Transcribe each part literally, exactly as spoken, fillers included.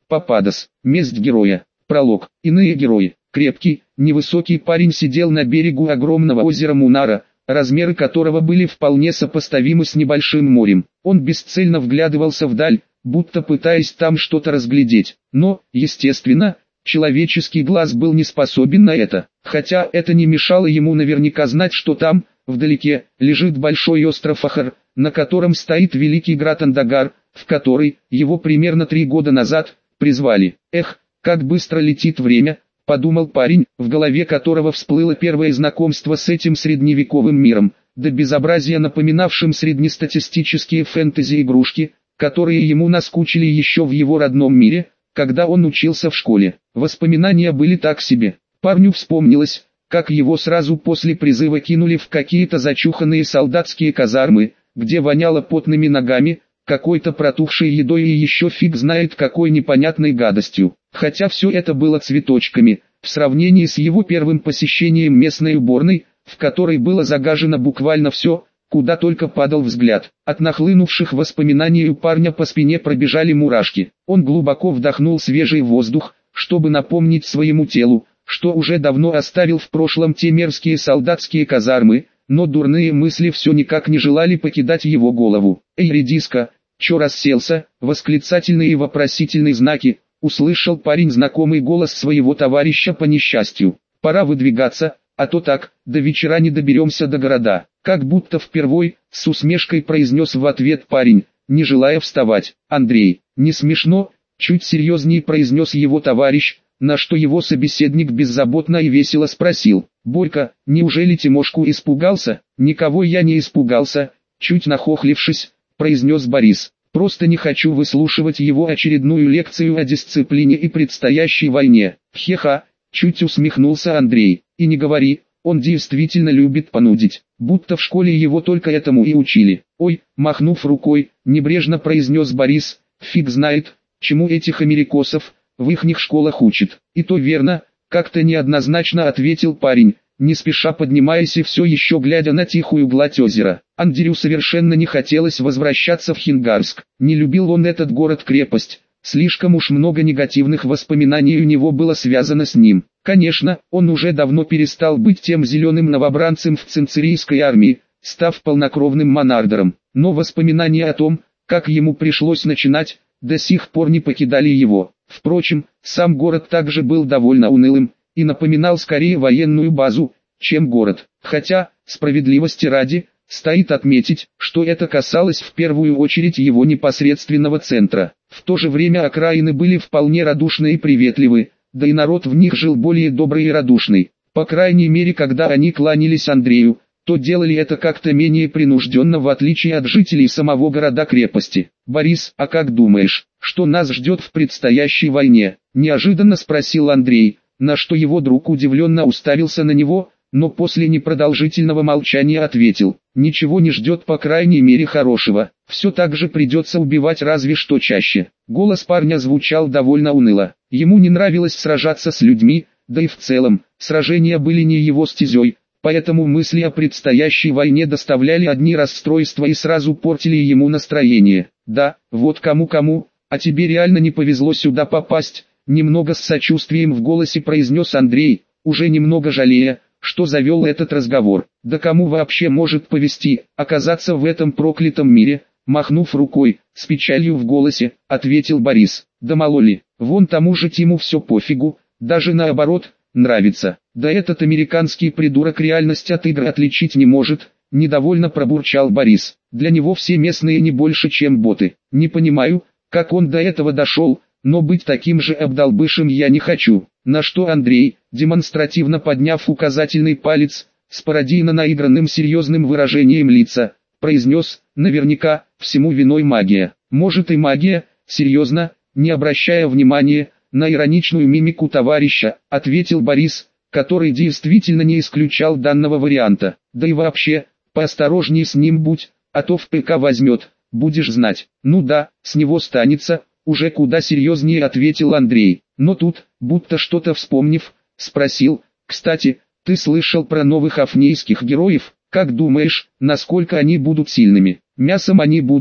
Пападос. Месть героя. Пролог. Иные герои. Крепкий, невысокий парень сидел на берегу огромного озера Мунара, размеры которого были вполне сопоставимы с небольшим морем. Он бесцельно вглядывался вдаль, будто пытаясь там что-то разглядеть. Но, естественно, человеческий глаз был не способен на это, хотя это не мешало ему наверняка знать, что там, вдалеке, лежит большой остров Ахар, на котором стоит великий град Андагар, в который, его примерно три года назад, призвали. Эх, как быстро летит время, подумал парень, в голове которого всплыло первое знакомство с этим средневековым миром, до безобразия напоминавшим среднестатистические фэнтези-игрушки, которые ему наскучили еще в его родном мире, когда он учился в школе. Воспоминания были так себе. Парню вспомнилось, как его сразу после призыва кинули в какие-то зачуханные солдатские казармы, где воняло потными ногами, какой-то протухшей едой и еще фиг знает какой непонятной гадостью. Хотя все это было цветочками, в сравнении с его первым посещением местной уборной, в которой было загажено буквально все, куда только падал взгляд. От нахлынувших воспоминаний у парня по спине пробежали мурашки. Он глубоко вдохнул свежий воздух, чтобы напомнить своему телу, что уже давно оставил в прошлом те мерзкие солдатские казармы, но дурные мысли все никак не желали покидать его голову. «Эй, редиска, чё расселся?» Восклицательные и вопросительные знаки, услышал парень знакомый голос своего товарища по несчастью. «Пора выдвигаться, а то так, до вечера не доберемся до города». Как будто впервой, с усмешкой произнес в ответ парень, не желая вставать. «Андрей, не смешно?» Чуть серьезнее произнес его товарищ, на что его собеседник беззаботно и весело спросил: «Борька, неужели Тимошку испугался?» «Никого я не испугался», чуть нахохлившись, произнес Борис. «Просто не хочу выслушивать его очередную лекцию о дисциплине и предстоящей войне». «Хе-ха», чуть усмехнулся Андрей. «И не говори, он действительно любит понудить, будто в школе его только этому и учили». «Ой», махнув рукой, небрежно произнес Борис, «фиг знает, чему этих америкосов в ихних школах учат». «И то верно», как-то неоднозначно ответил парень, не спеша поднимаясь и все еще глядя на тихую гладь озера. Андрею совершенно не хотелось возвращаться в Хингарск. Не любил он этот город-крепость, слишком уж много негативных воспоминаний у него было связано с ним. Конечно, он уже давно перестал быть тем зеленым новобранцем в цинцерийской армии, став полнокровным монардером, но воспоминания о том, как ему пришлось начинать, до сих пор не покидали его. Впрочем, сам город также был довольно унылым, и напоминал скорее военную базу, чем город. Хотя, справедливости ради, стоит отметить, что это касалось в первую очередь его непосредственного центра. В то же время окраины были вполне радушны и приветливы, да и народ в них жил более добрый и радушный. По крайней мере, когда они кланялись Андрею, то делали это как-то менее принужденно, в отличие от жителей самого города-крепости. «Борис, а как думаешь, что нас ждет в предстоящей войне?» – неожиданно спросил Андрей, на что его друг удивленно уставился на него, но после непродолжительного молчания ответил: «Ничего не ждет, по крайней мере хорошего, все так же придется убивать, разве что чаще». Голос парня звучал довольно уныло, ему не нравилось сражаться с людьми, да и в целом, сражения были не его стезей. Поэтому мысли о предстоящей войне доставляли одни расстройства и сразу портили ему настроение. «Да, вот кому-кому, а тебе реально не повезло сюда попасть», немного с сочувствием в голосе произнес Андрей, уже немного жалея, что завел этот разговор. «Да кому вообще может повезти, оказаться в этом проклятом мире?» Махнув рукой, с печалью в голосе, ответил Борис. «Да мало ли, вон тому же Тиму все пофигу, даже наоборот, нравится. Да этот американский придурок реальность от игры отличить не может», недовольно пробурчал Борис. «Для него все местные не больше, чем боты. Не понимаю, как он до этого дошел, но быть таким же обдолбышем я не хочу». На что Андрей, демонстративно подняв указательный палец, с пародийно наигранным серьезным выражением лица, произнес: «Наверняка, всему виной магия». «Может и магия», серьезно, не обращая внимания на ироничную мимику товарища, ответил Борис, который действительно не исключал данного варианта. «Да и вообще, поосторожней с ним будь, а то в ПК возьмет, будешь знать». «Ну да, с него станется», уже куда серьезнее ответил Андрей. Но тут, будто что-то вспомнив, спросил: «Кстати, ты слышал про новых афнейских героев? Как думаешь, насколько они будут сильными?» «Мясом они будут»,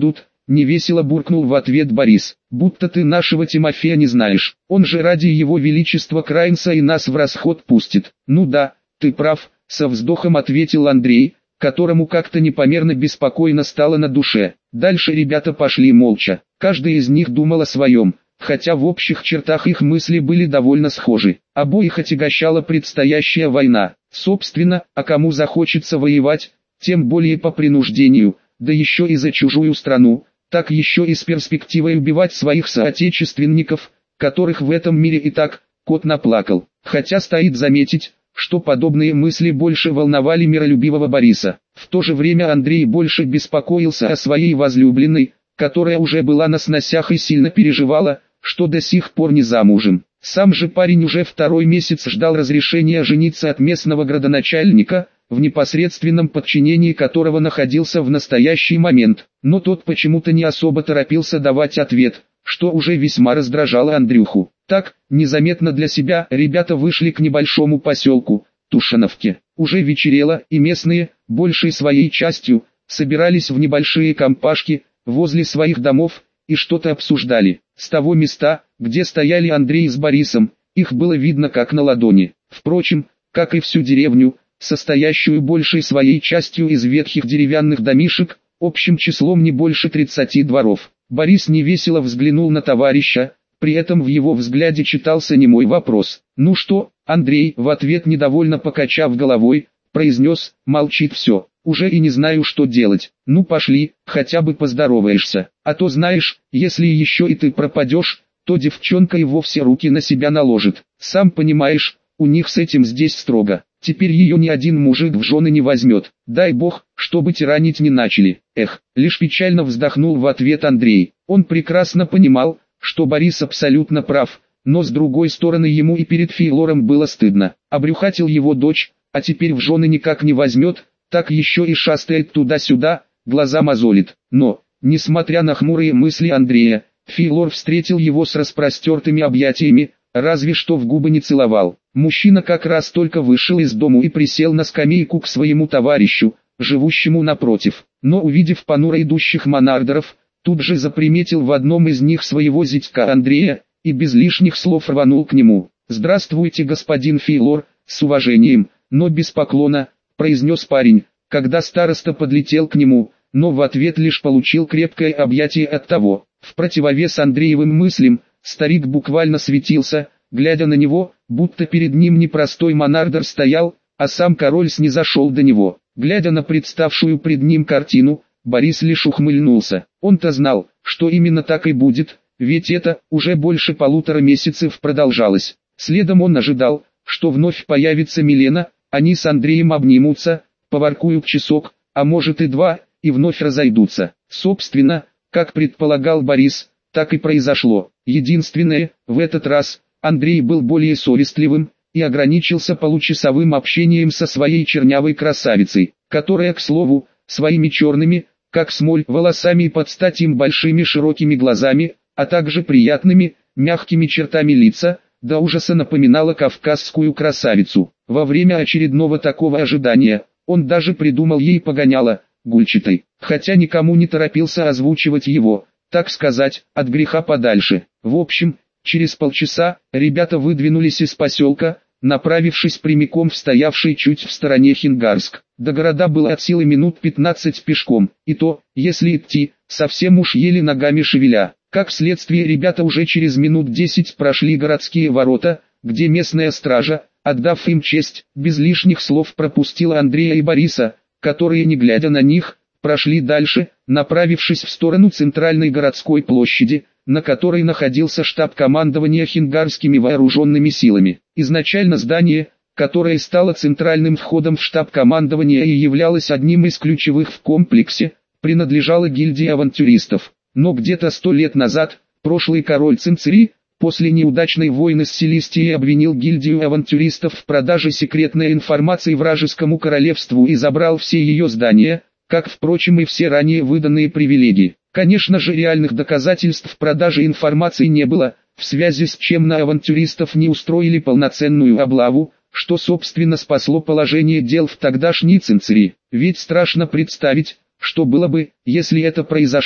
невесело буркнул в ответ Борис. Будто ты нашего Тимофея не знаешь, он же ради его величества Краинса и нас в расход пустит. Ну да, ты прав, со вздохом ответил Андрей, которому как-то непомерно беспокойно стало на душе. Дальше ребята пошли молча, каждый из них думал о своем, хотя в общих чертах их мысли были довольно схожи. Обоих отягощала предстоящая война. Собственно, а кому захочется воевать, тем более по принуждению, да еще и за чужую страну, так еще и с перспективой убивать своих соотечественников, которых в этом мире и так кот наплакал. Хотя стоит заметить, что подобные мысли больше волновали миролюбивого Бориса. В то же время Андрей больше беспокоился о своей возлюбленной, которая уже была на сносях и сильно переживала, что до сих пор не замужем. Сам же парень уже второй месяц ждал разрешения жениться от местного градоначальника, в непосредственном подчинении которого находился в настоящий момент, но тот почему-то не особо торопился давать ответ, что уже весьма раздражало Андрюху. Так, незаметно для себя, ребята вышли к небольшому поселку, Тушановке. Уже вечерело, и местные, большей своей частью, собирались в небольшие компашки, возле своих домов, и что-то обсуждали. С того места, где стояли Андрей с Борисом, их было видно как на ладони. Впрочем, как и всю деревню, состоящую большей своей частью из ветхих деревянных домишек, общим числом не больше тридцати дворов. Борис невесело взглянул на товарища, при этом в его взгляде читался немой вопрос. «Ну что?» Андрей, в ответ недовольно покачав головой, произнес: «Молчит все, уже и не знаю, что делать. Ну пошли, хотя бы поздороваешься, а то знаешь, если еще и ты пропадешь, то девчонка и вовсе руки на себя наложит. Сам понимаешь, у них с этим здесь строго. Теперь ее ни один мужик в жены не возьмет. Дай бог, чтобы тиранить не начали». Эх, лишь печально вздохнул в ответ Андрей. Он прекрасно понимал, что Борис абсолютно прав, но с другой стороны ему и перед Фейлором было стыдно. Обрюхатил его дочь, а теперь в жены никак не возьмет, так еще и шастает туда-сюда, глаза мозолит. Но, несмотря на хмурые мысли Андрея, Фейлор встретил его с распростертыми объятиями, разве что в губы не целовал. Мужчина как раз только вышел из дому и присел на скамейку к своему товарищу, живущему напротив. Но увидев понуро идущих монардеров, тут же заприметил в одном из них своего зятька Андрея, и без лишних слов рванул к нему. «Здравствуйте, господин Фейлор», с уважением, но без поклона, произнес парень, когда староста подлетел к нему, но в ответ лишь получил крепкое объятие от того. В противовес Андреевым мыслям, старик буквально светился, глядя на него, будто перед ним не простой монардер стоял, а сам король снизошел до него. Глядя на представшую пред ним картину, Борис лишь ухмыльнулся. Он-то знал, что именно так и будет, ведь это уже больше полутора месяцев продолжалось. Следом он ожидал, что вновь появится Милена, они с Андреем обнимутся, поворкуют часок, а может и два, и вновь разойдутся. Собственно, как предполагал Борис, так и произошло. Единственное, в этот раз, Андрей был более совестливым, и ограничился получасовым общением со своей чернявой красавицей, которая, к слову, своими черными, как смоль, волосами и под стать им большими широкими глазами, а также приятными, мягкими чертами лица, до ужаса напоминала кавказскую красавицу. Во время очередного такого ожидания, он даже придумал ей погоняло, Гульчатой, хотя никому не торопился озвучивать его, так сказать, от греха подальше. В общем, через полчаса, ребята выдвинулись из поселка, направившись прямиком в стоявший чуть в стороне Хингарск. До города было от силы минут пятнадцать пешком, и то, если идти, совсем уж еле ногами шевеля. Как следствие, ребята уже через минут десять прошли городские ворота, где местная стража, отдав им честь, без лишних слов пропустила Андрея и Бориса, которые, не глядя на них, прошли дальше, направившись в сторону центральной городской площади, на которой находился штаб командования хингарскими вооруженными силами. Изначально здание, которое стало центральным входом в штаб командования и являлось одним из ключевых в комплексе, принадлежало гильдии авантюристов. Но где-то сто лет назад, прошлый король Цинцери, после неудачной войны с Селестией обвинил гильдию авантюристов в продаже секретной информации вражескому королевству и забрал все ее здания, как, впрочем, и все ранее выданные привилегии. Конечно же, реальных доказательств продажи информации не было, в связи с чем на авантюристов не устроили полноценную облаву, что собственно спасло положение дел в тогдашней Цинцери. Ведь страшно представить, что было бы, если это произошло.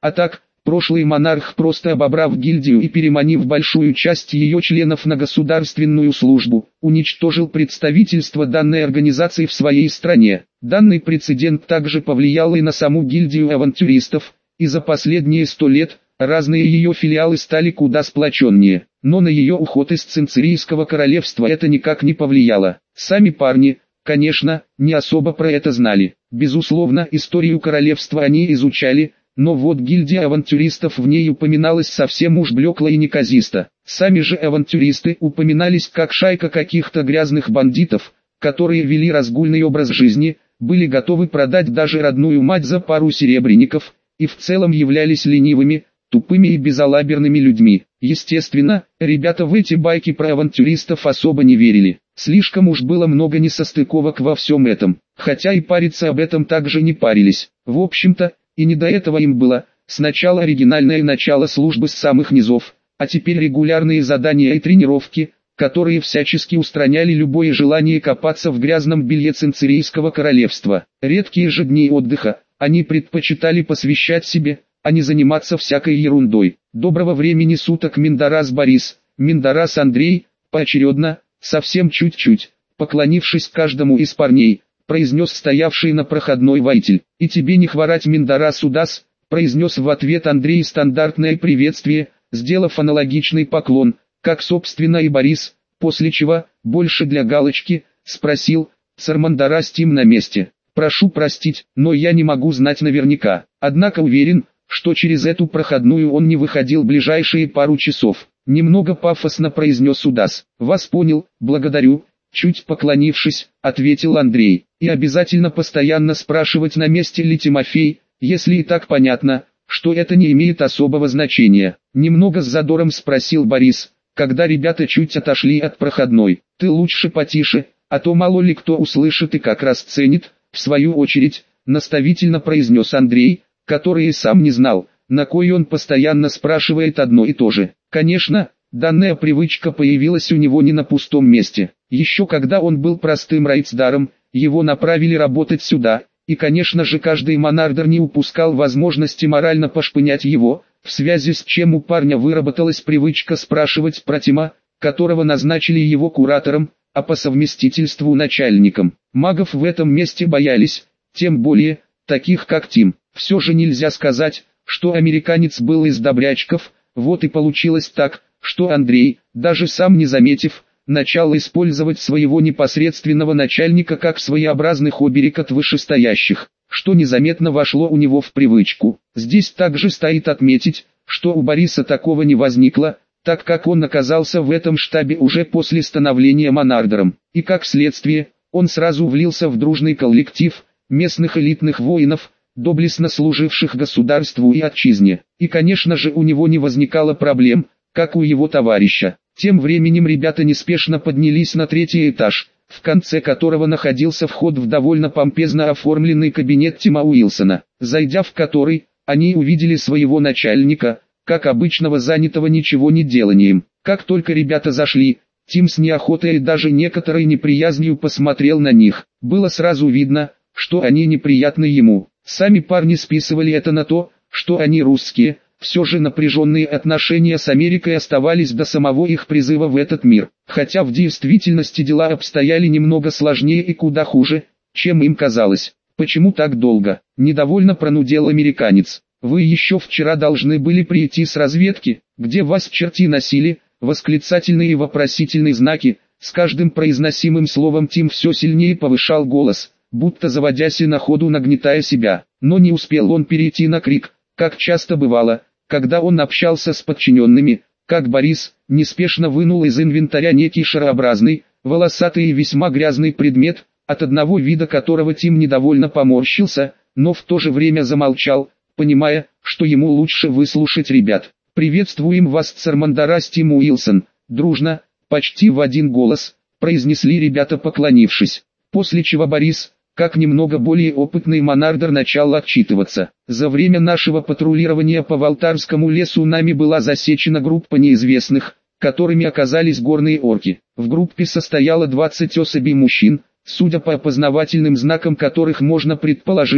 А так, прошлый монарх, просто обобрав гильдию и переманив большую часть ее членов на государственную службу, уничтожил представительство данной организации в своей стране. Данный прецедент также повлиял и на саму гильдию авантюристов, и за последние сто лет разные ее филиалы стали куда сплоченнее. Но на ее уход из Цинцирийского королевства это никак не повлияло. Сами парни, конечно, не особо про это знали. Безусловно, историю королевства они изучали, но вот гильдия авантюристов в ней упоминалась совсем уж блекло и неказисто. Сами же авантюристы упоминались как шайка каких-то грязных бандитов, которые вели разгульный образ жизни, были готовы продать даже родную мать за пару серебряников, и в целом являлись ленивыми, тупыми и безалаберными людьми. Естественно, ребята в эти байки про авантюристов особо не верили. Слишком уж было много несостыковок во всем этом, хотя и париться об этом также не парились. В общем-то, и не до этого им было. Сначала оригинальное начало службы с самых низов, а теперь регулярные задания и тренировки, которые всячески устраняли любое желание копаться в грязном белье Цинцирийского королевства. Редкие же дни отдыха они предпочитали посвящать себе, а не заниматься всякой ерундой. Доброго времени суток, Миндарас Борис, Миндарас Андрей, поочередно, совсем чуть-чуть, поклонившись каждому из парней, произнес стоявший на проходной воитель. «И тебе не хворать, Миндарас Удас», произнес в ответ Андрей стандартное приветствие, сделав аналогичный поклон, как собственно и Борис, после чего, больше для галочки, спросил: «Цармандарас Тим на месте?» «Прошу простить, но я не могу знать наверняка, однако уверен, что через эту проходную он не выходил ближайшие пару часов», немного пафосно произнес Удас. «Вас понял, благодарю», чуть поклонившись, ответил Андрей. «И обязательно постоянно спрашивать, на месте ли Тимофей, если и так понятно, что это не имеет особого значения», немного с задором спросил Борис, когда ребята чуть отошли от проходной. «Ты лучше потише, а то мало ли кто услышит и как расценит», в свою очередь, наставительно произнес Андрей, который и сам не знал, на кой он постоянно спрашивает одно и то же. Конечно, данная привычка появилась у него не на пустом месте. Еще когда он был простым райцдаром, его направили работать сюда, и конечно же каждый монардер не упускал возможности морально пошпынять его, в связи с чем у парня выработалась привычка спрашивать про Тима, которого назначили его куратором, а по совместительству начальником. Магов в этом месте боялись, тем более, таких как Тим. Все же нельзя сказать, что американец был из добрячков, вот и получилось так, что Андрей, даже сам не заметив, начал использовать своего непосредственного начальника как своеобразный оберег от вышестоящих, что незаметно вошло у него в привычку. Здесь также стоит отметить, что у Бориса такого не возникло, так как он оказался в этом штабе уже после становления монардером, и как следствие, он сразу влился в дружный коллектив местных элитных воинов, доблестно служивших государству и отчизне. И конечно же у него не возникало проблем, как у его товарища. Тем временем ребята неспешно поднялись на третий этаж, в конце которого находился вход в довольно помпезно оформленный кабинет Тима Уилсона, зайдя в который, они увидели своего начальника, как обычного занятого ничего не деланием. Как только ребята зашли, Тим с неохотой и даже некоторой неприязнью посмотрел на них. Было сразу видно, что они неприятны ему. Сами парни списывали это на то, что они русские. Все же напряженные отношения с Америкой оставались до самого их призыва в этот мир. Хотя в действительности дела обстояли немного сложнее и куда хуже, чем им казалось. «Почему так долго?» – недовольно пронудел американец. «Вы еще вчера должны были прийти с разведки, где вас черти носили», восклицательные и вопросительные знаки. С каждым произносимым словом Тим все сильнее повышал голос, будто заводясь и на ходу нагнетая себя. Но не успел он перейти на крик, как часто бывало, когда он общался с подчиненными, как Борис неспешно вынул из инвентаря некий шарообразный, волосатый и весьма грязный предмет, от одного вида которого Тим недовольно поморщился, но в то же время замолчал, понимая, что ему лучше выслушать ребят. «Приветствуем вас, Цармандарас Тим Уилсон», дружно, почти в один голос, произнесли ребята, поклонившись. После чего Борис, как немного более опытный монардер, начал отчитываться. «За время нашего патрулирования по Валтарскому лесу нами была засечена группа неизвестных, которыми оказались горные орки. В группе состояло двадцать особей мужчин, судя по опознавательным знакам которых можно предположить,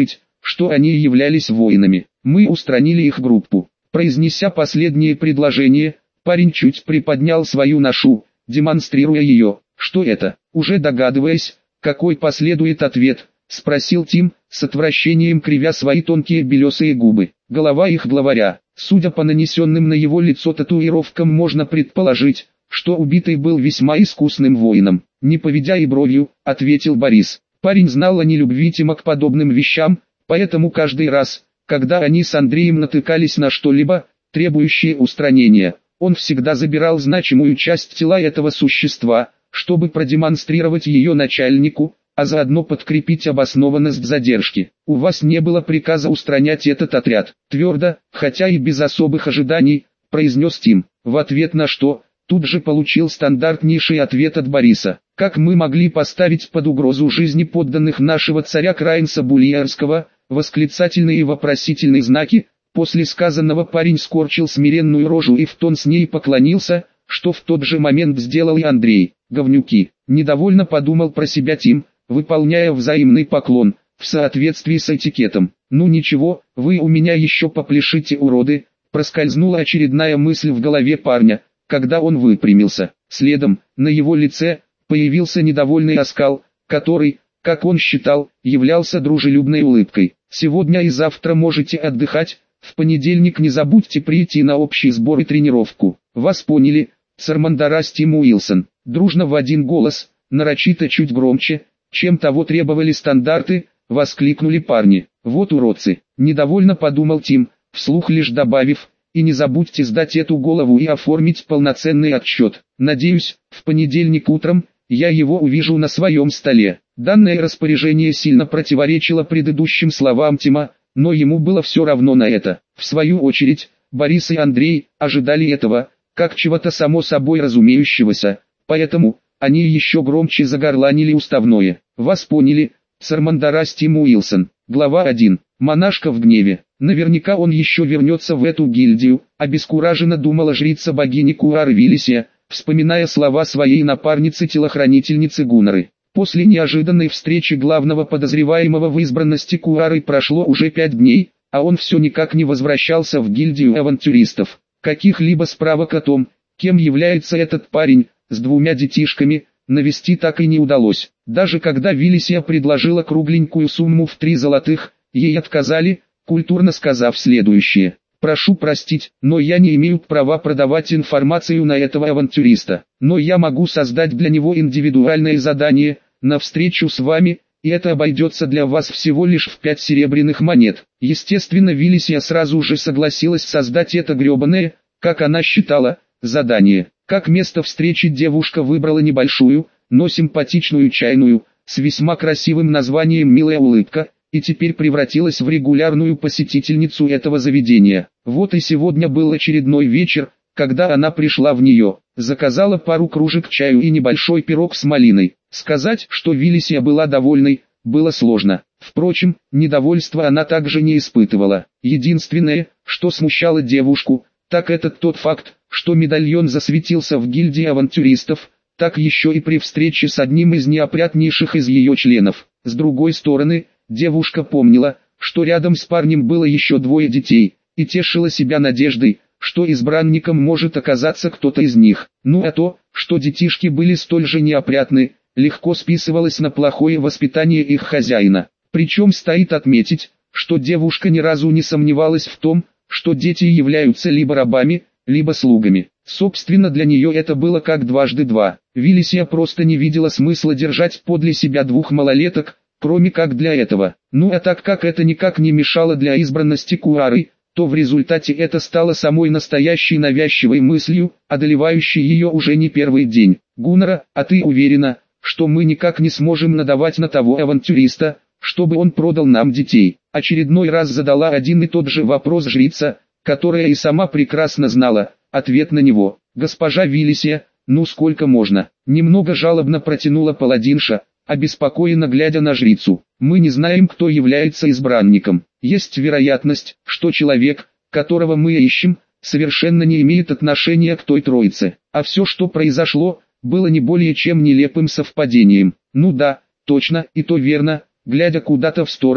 что они являлись воинами. Мы устранили их группу. Произнеся последнее предложение, парень чуть приподнял свою ношу, демонстрируя ее. Что это? Уже догадываясь, какой последует ответ, спросил Тим, с отвращением кривя свои тонкие белесые губы. Голова их главаря. Судя по нанесенным на его лицо татуировкам, можно предположить, что убитый был весьма искусным воином. Не поведя и бровью, ответил Борис. Парень знал о нелюбви Тима к подобным вещам, поэтому каждый раз, когда они с Андреем натыкались на что-либо, требующее устранения, он всегда забирал значимую часть тела этого существа, чтобы продемонстрировать ее начальнику, а заодно подкрепить обоснованность задержки. «У вас не было приказа устранять этот отряд», твердо, хотя и без особых ожиданий, произнес Тим. В ответ на что, тут же получил стандартнейший ответ от Бориса. «Как мы могли поставить под угрозу жизни подданных нашего царя Краинса Бульярского?» Восклицательные и вопросительные знаки. После сказанного парень скорчил смиренную рожу и в тон с ней поклонился, что в тот же момент сделал и Андрей. «Говнюки», недовольно подумал про себя Тим, выполняя взаимный поклон, в соответствии с этикетом. «Ну ничего, вы у меня еще попляшите, уроды», проскользнула очередная мысль в голове парня, когда он выпрямился. Следом, на его лице, появился недовольный оскал, который, как он считал, являлся дружелюбной улыбкой. «Сегодня и завтра можете отдыхать, в понедельник не забудьте прийти на общий сбор и тренировку. Вас поняли?» Сармандарас Тим Уилсон. Дружно в один голос, нарочито чуть громче, чем того требовали стандарты, воскликнули парни. «Вот уродцы», недовольно подумал Тим, вслух лишь добавив: «И не забудьте сдать эту голову и оформить полноценный отчет. Надеюсь, в понедельник утром я его увижу на своем столе». Данное распоряжение сильно противоречило предыдущим словам Тима, но ему было все равно на это. В свою очередь, Борис и Андрей ожидали этого, как чего-то само собой разумеющегося, поэтому они еще громче загорланили уставное. «Вас поняли, Сармандарас Тим Уилсон». Глава один. Монашка в гневе. Наверняка он еще вернется в эту гильдию, обескураженно думала жрица богини Куары Вилисия, вспоминая слова своей напарницы-телохранительницы Гуннары. После неожиданной встречи главного подозреваемого в избранности Куары прошло уже пять дней, а он все никак не возвращался в гильдию авантюристов. Каких-либо справок о том, кем является этот парень, с двумя детишками, навести так и не удалось. Даже когда Вилисия предложила кругленькую сумму в три золотых, ей отказали, культурно сказав следующее: «Прошу простить, но я не имею права продавать информацию на этого авантюриста, но я могу создать для него индивидуальное задание, на встречу с вами, и это обойдется для вас всего лишь в пять серебряных монет». Естественно, Вилисия сразу же согласилась создать это гребаное, как она считала, задание. Как место встречи девушка выбрала небольшую, но симпатичную чайную, с весьма красивым названием «Милая улыбка», и теперь превратилась в регулярную посетительницу этого заведения. Вот и сегодня был очередной вечер, когда она пришла в нее, заказала пару кружек чаю и небольшой пирог с малиной. Сказать, что Вилисия была довольной, было сложно. Впрочем, недовольства она также не испытывала. Единственное, что смущало девушку, так это тот факт, что медальон засветился в гильдии авантюристов, так еще и при встрече с одним из неопрятнейших из ее членов. С другой стороны, девушка помнила, что рядом с парнем было еще двое детей, и тешила себя надеждой, что избранником может оказаться кто-то из них. Ну а то, что детишки были столь же неопрятны, легко списывалось на плохое воспитание их хозяина. Причем стоит отметить, что девушка ни разу не сомневалась в том, что дети являются либо рабами, либо слугами. Собственно, для нее это было как дважды два. Вилисия просто не видела смысла держать подле себя двух малолеток, кроме как для этого. Ну а так как это никак не мешало для избранности Куары, то в результате это стало самой настоящей навязчивой мыслью, одолевающей ее уже не первый день. «Гуннара, а ты уверена, что мы никак не сможем надавать на того авантюриста, чтобы он продал нам детей?» Очередной раз задала один и тот же вопрос жрица, которая и сама прекрасно знала ответ на него. «Госпожа Вилисия, ну сколько можно?» Немного жалобно протянула паладинша, обеспокоенно глядя на жрицу. «Мы не знаем, кто является избранником. Есть вероятность, что человек, которого мы ищем, совершенно не имеет отношения к той троице. А все, что произошло, было не более чем нелепым совпадением». «Ну да, точно, и то верно», глядя куда-то в сторону,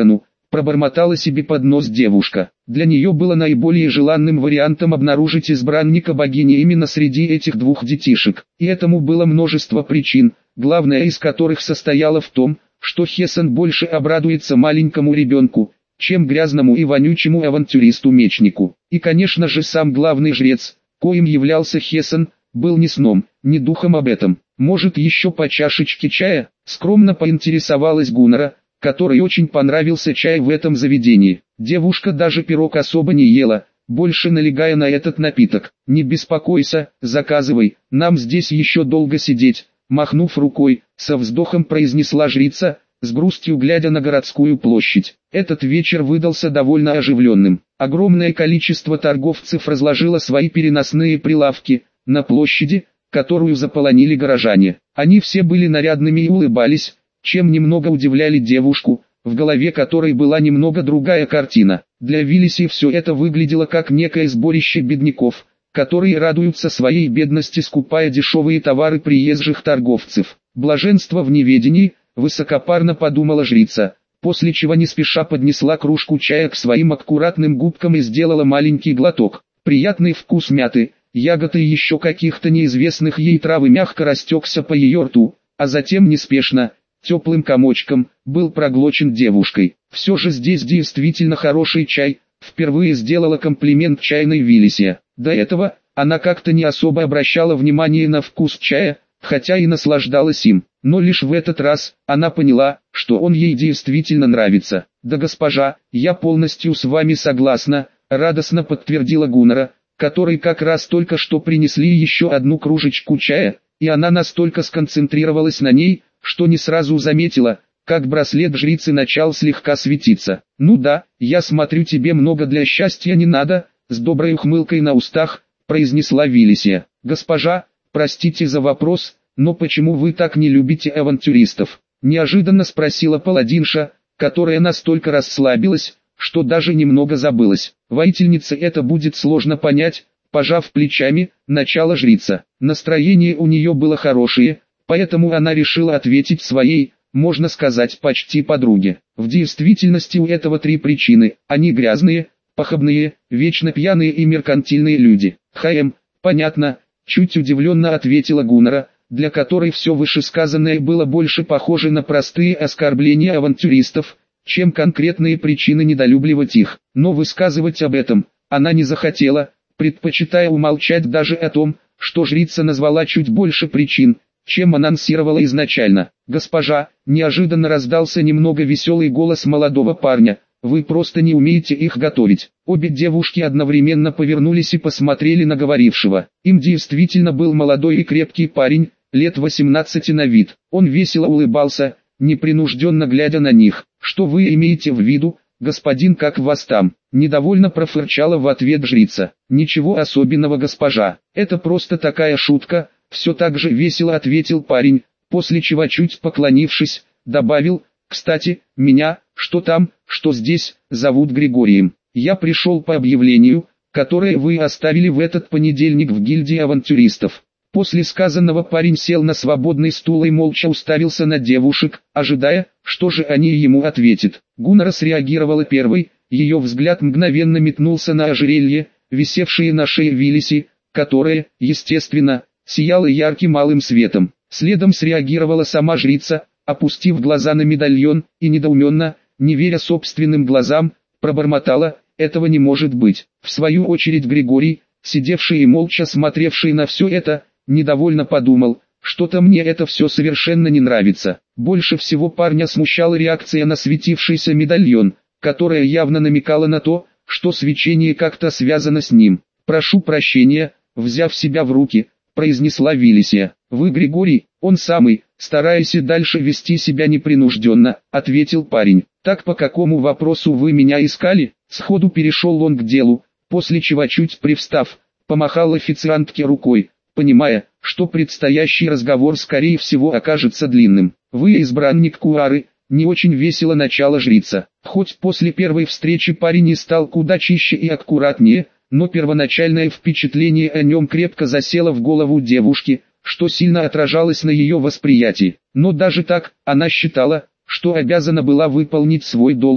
пробормотала себе под нос девушка. Для нее было наиболее желанным вариантом обнаружить избранника богини именно среди этих двух детишек. И этому было множество причин, главная из которых состояла в том, что Хесен больше обрадуется маленькому ребенку, чем грязному и вонючему авантюристу-мечнику. И конечно же сам главный жрец, коим являлся Хесен, был ни сном, ни духом об этом. Может еще по чашечке чая? Скромно поинтересовалась Гуннара, которой очень понравился чай в этом заведении. Девушка даже пирог особо не ела, больше налегая на этот напиток. «Не беспокойся, заказывай, нам здесь еще долго сидеть», махнув рукой, со вздохом произнесла жрица, с грустью глядя на городскую площадь. Этот вечер выдался довольно оживленным. Огромное количество торговцев разложило свои переносные прилавки на площади, которую заполонили горожане. Они все были нарядными и улыбались, чем немного удивляли девушку, в голове которой была немного другая картина. Для Виллиси все это выглядело как некое сборище бедняков, которые радуются своей бедности, скупая дешевые товары приезжих торговцев. Блаженство в неведении, высокопарно подумала жрица, после чего не спеша поднесла кружку чая к своим аккуратным губкам и сделала маленький глоток. Приятный вкус мяты, ягод и еще каких-то неизвестных ей трав мягко растекся по ее рту, а затем неспешно, теплым комочком, был проглочен девушкой. Все же здесь действительно хороший чай, впервые сделала комплимент чайной Виллисе. До этого, она как-то не особо обращала внимание на вкус чая, хотя и наслаждалась им. Но лишь в этот раз, она поняла, что он ей действительно нравится. «Да, госпожа, я полностью с вами согласна», радостно подтвердила Гуннара, которой как раз только что принесли еще одну кружечку чая, и она настолько сконцентрировалась на ней, что не сразу заметила, как браслет жрицы начал слегка светиться. «Ну да, я смотрю, тебе много для счастья не надо», с доброй ухмылкой на устах, произнесла Виллисия. «Госпожа, простите за вопрос, но почему вы так не любите авантюристов?» Неожиданно спросила паладинша, которая настолько расслабилась, что даже немного забылась. Воительнице это будет сложно понять, пожав плечами, начала жрица. Настроение у нее было хорошее, поэтому она решила ответить своей, можно сказать, почти подруге. В действительности у этого три причины: они грязные, похабные, вечно пьяные и меркантильные люди. «Хм, понятно», чуть удивленно ответила Гуннара, для которой все вышесказанное было больше похоже на простые оскорбления авантюристов, чем конкретные причины недолюбливать их. Но высказывать об этом она не захотела, предпочитая умолчать даже о том, что жрица назвала чуть больше причин, чем анонсировала изначально. «Госпожа», неожиданно раздался немного веселый голос молодого парня, «вы просто не умеете их готовить». Обе девушки одновременно повернулись и посмотрели на говорившего. Им действительно был молодой и крепкий парень, лет восемнадцати на вид. Он весело улыбался, непринужденно глядя на них. «Что вы имеете в виду, господин, как вас там?» Недовольно профырчала в ответ жрица. «Ничего особенного, госпожа, это просто такая шутка», все так же весело ответил парень, после чего, чуть поклонившись, добавил: «Кстати, меня, что там, что здесь, зовут Григорием. Я пришел по объявлению, которое вы оставили в этот понедельник в гильдии авантюристов». После сказанного парень сел на свободный стул и молча уставился на девушек, ожидая, что же они ему ответят. Гуннара среагировала первой, ее взгляд мгновенно метнулся на ожерелье, висевшее на шее Виллиси, которое, естественно, сияло ярким алым светом. Следом среагировала сама жрица, опустив глаза на медальон, и недоуменно, не веря собственным глазам, пробормотала: «Этого не может быть». В свою очередь Григорий, сидевший и молча смотревший на все это, недовольно подумал: «Что-то мне это все совершенно не нравится». Больше всего парня смущала реакция на светившийся медальон, которая явно намекала на то, что свечение как-то связано с ним. «Прошу прощения», взяв себя в руки, произнесла Виллисия. «Вы Григорий?» «Он самый», стараясь и дальше вести себя непринужденно, ответил парень. «Так по какому вопросу вы меня искали?» Сходу перешел он к делу, после чего, чуть привстав, помахал официантке рукой, понимая, что предстоящий разговор скорее всего окажется длинным. «Вы избранник Куары», не очень весело начала жрица. Хоть после первой встречи парень не стал куда чище и аккуратнее, но первоначальное впечатление о нем крепко засело в голову девушки, что сильно отражалось на ее восприятии. Но даже так, она считала, что обязана была выполнить свой долг,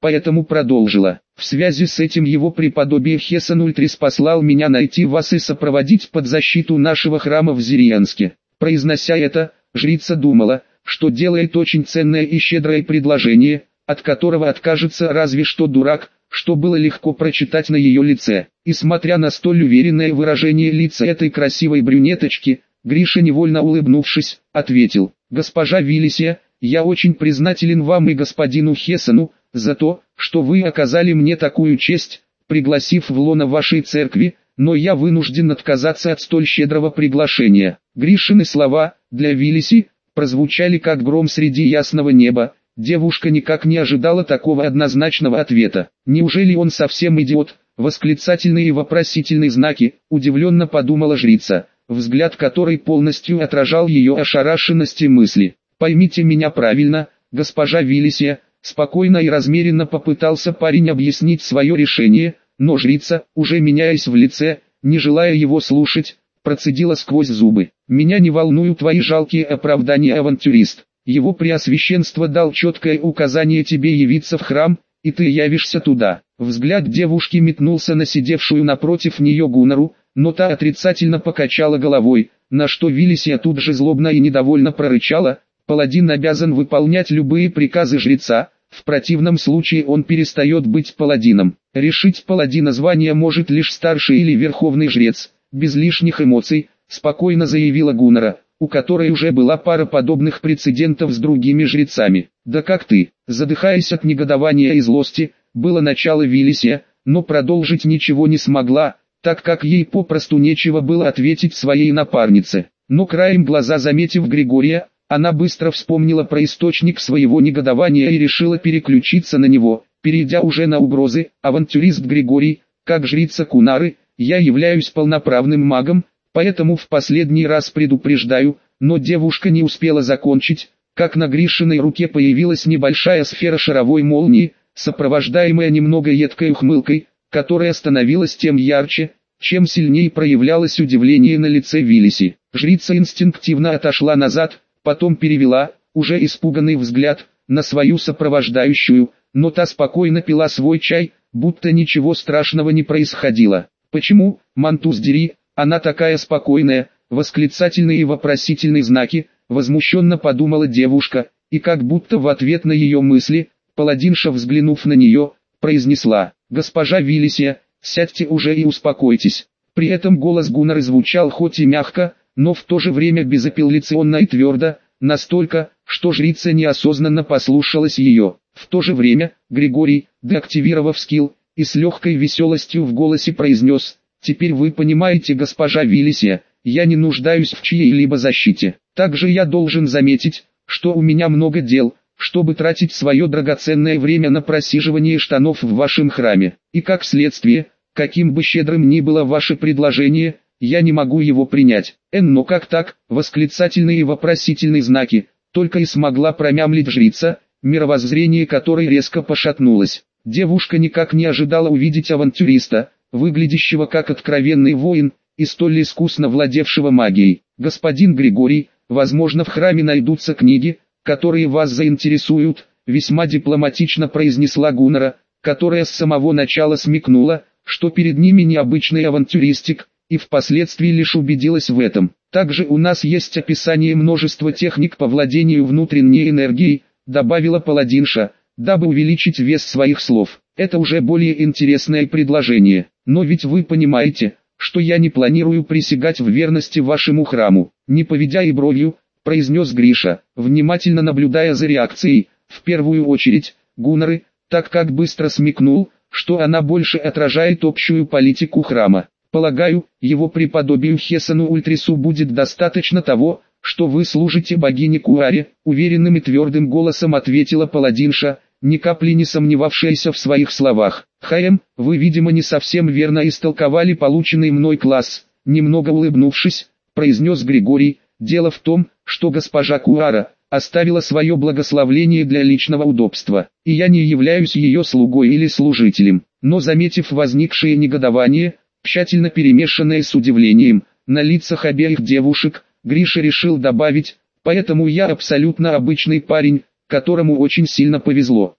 поэтому продолжила. В связи с этим его преподобие Хесон Ультрис послал меня найти вас и сопроводить под защиту нашего храма в Зирианске. Произнося это, жрица думала, что делает очень ценное и щедрое предложение, от которого откажется разве что дурак, что было легко прочитать на ее лице. И смотря на столь уверенное выражение лица этой красивой брюнеточки, Гриша, невольно улыбнувшись, ответил: «Госпожа Вилисия, я очень признателен вам и господину Хессону за то, что вы оказали мне такую честь, пригласив в лоно вашей церкви, но я вынужден отказаться от столь щедрого приглашения». Гришины слова «для Вилиси» прозвучали как гром среди ясного неба. Девушка никак не ожидала такого однозначного ответа. «Неужели он совсем идиот?» Восклицательные и вопросительные знаки, удивленно подумала жрица, взгляд которой полностью отражал ее ошарашенность и мысли. «Поймите меня правильно, госпожа Вилисия», спокойно и размеренно попытался парень объяснить свое решение, но жрица, уже меняясь в лице, не желая его слушать, процедила сквозь зубы: «Меня не волнуют твои жалкие оправдания, авантюрист. Его преосвященство дал четкое указание тебе явиться в храм, и ты явишься туда». Взгляд девушки метнулся на сидевшую напротив нее Гуннару, но та отрицательно покачала головой, на что Вилисия тут же злобно и недовольно прорычала: «Паладин обязан выполнять любые приказы жреца, в противном случае он перестает быть паладином. Решить паладина звания может лишь старший или верховный жрец», без лишних эмоций, спокойно заявила Гуннара, у которой уже была пара подобных прецедентов с другими жрецами. «Да как ты?» Задыхаясь от негодования и злости, было начало Вилисия, но продолжить ничего не смогла, так как ей попросту нечего было ответить своей напарнице. Но краем глаза заметив Григория, она быстро вспомнила про источник своего негодования и решила переключиться на него, перейдя уже на угрозы. «Авантюрист Григорий, как жрица Кунары, я являюсь полноправным магом, поэтому в последний раз предупреждаю». Но девушка не успела закончить, как на Гришиной руке появилась небольшая сфера шаровой молнии, сопровождаемая немного едкой ухмылкой, которая становилась тем ярче, чем сильнее проявлялось удивление на лице Вилиси. Жрица инстинктивно отошла назад, потом перевела, уже испуганный взгляд, на свою сопровождающую, но та спокойно пила свой чай, будто ничего страшного не происходило. «Почему, Мантус дери, она такая спокойная?» Восклицательные и вопросительные знаки, возмущенно подумала девушка, и как будто в ответ на ее мысли, паладинша, взглянув на нее, произнесла: «Госпожа Вилисия, сядьте уже и успокойтесь». При этом голос Гуннары звучал хоть и мягко, но в то же время безапелляционно и твердо, настолько, что жрица неосознанно послушалась ее. В то же время, Григорий, деактивировав скилл, и с легкой веселостью в голосе произнес: «Теперь вы понимаете, госпожа Вилисия, я не нуждаюсь в чьей-либо защите. Также я должен заметить, что у меня много дел, чтобы тратить свое драгоценное время на просиживание штанов в вашем храме. И как следствие, каким бы щедрым ни было ваше предложение, я не могу его принять». «Эн, но как так?» Восклицательные и вопросительные знаки, только и смогла промямлить жрица, мировоззрение которой резко пошатнулось. Девушка никак не ожидала увидеть авантюриста, выглядящего как откровенный воин, и столь искусно владевшего магией. «Господин Григорий, возможно, в храме найдутся книги, которые вас заинтересуют», весьма дипломатично произнесла Гуннара, которая с самого начала смекнула, что перед ними необычный авантюристик, и впоследствии лишь убедилась в этом. «Также у нас есть описание множества техник по владению внутренней энергией», добавила паладинша, дабы увеличить вес своих слов. «Это уже более интересное предложение, но ведь вы понимаете, что я не планирую присягать в верности вашему храму», не поведя и бровью, произнес Гриша, внимательно наблюдая за реакцией, в первую очередь, Гуннары, так как быстро смекнул, что она больше отражает общую политику храма. «Полагаю, его преподобию Хессону Ультрису будет достаточно того, что вы служите богине Куаре», уверенным и твердым голосом ответила паладинша, ни капли не сомневавшаяся в своих словах. «Хаем, вы, видимо, не совсем верно истолковали полученный мной класс», немного улыбнувшись, произнес Григорий. «Дело в том, что госпожа Куара оставила свое благословление для личного удобства, и я не являюсь ее слугой или служителем». Но заметив возникшее негодование, тщательно перемешанное с удивлением, на лицах обеих девушек, Гриша решил добавить: «Поэтому я абсолютно обычный парень, которому очень сильно повезло».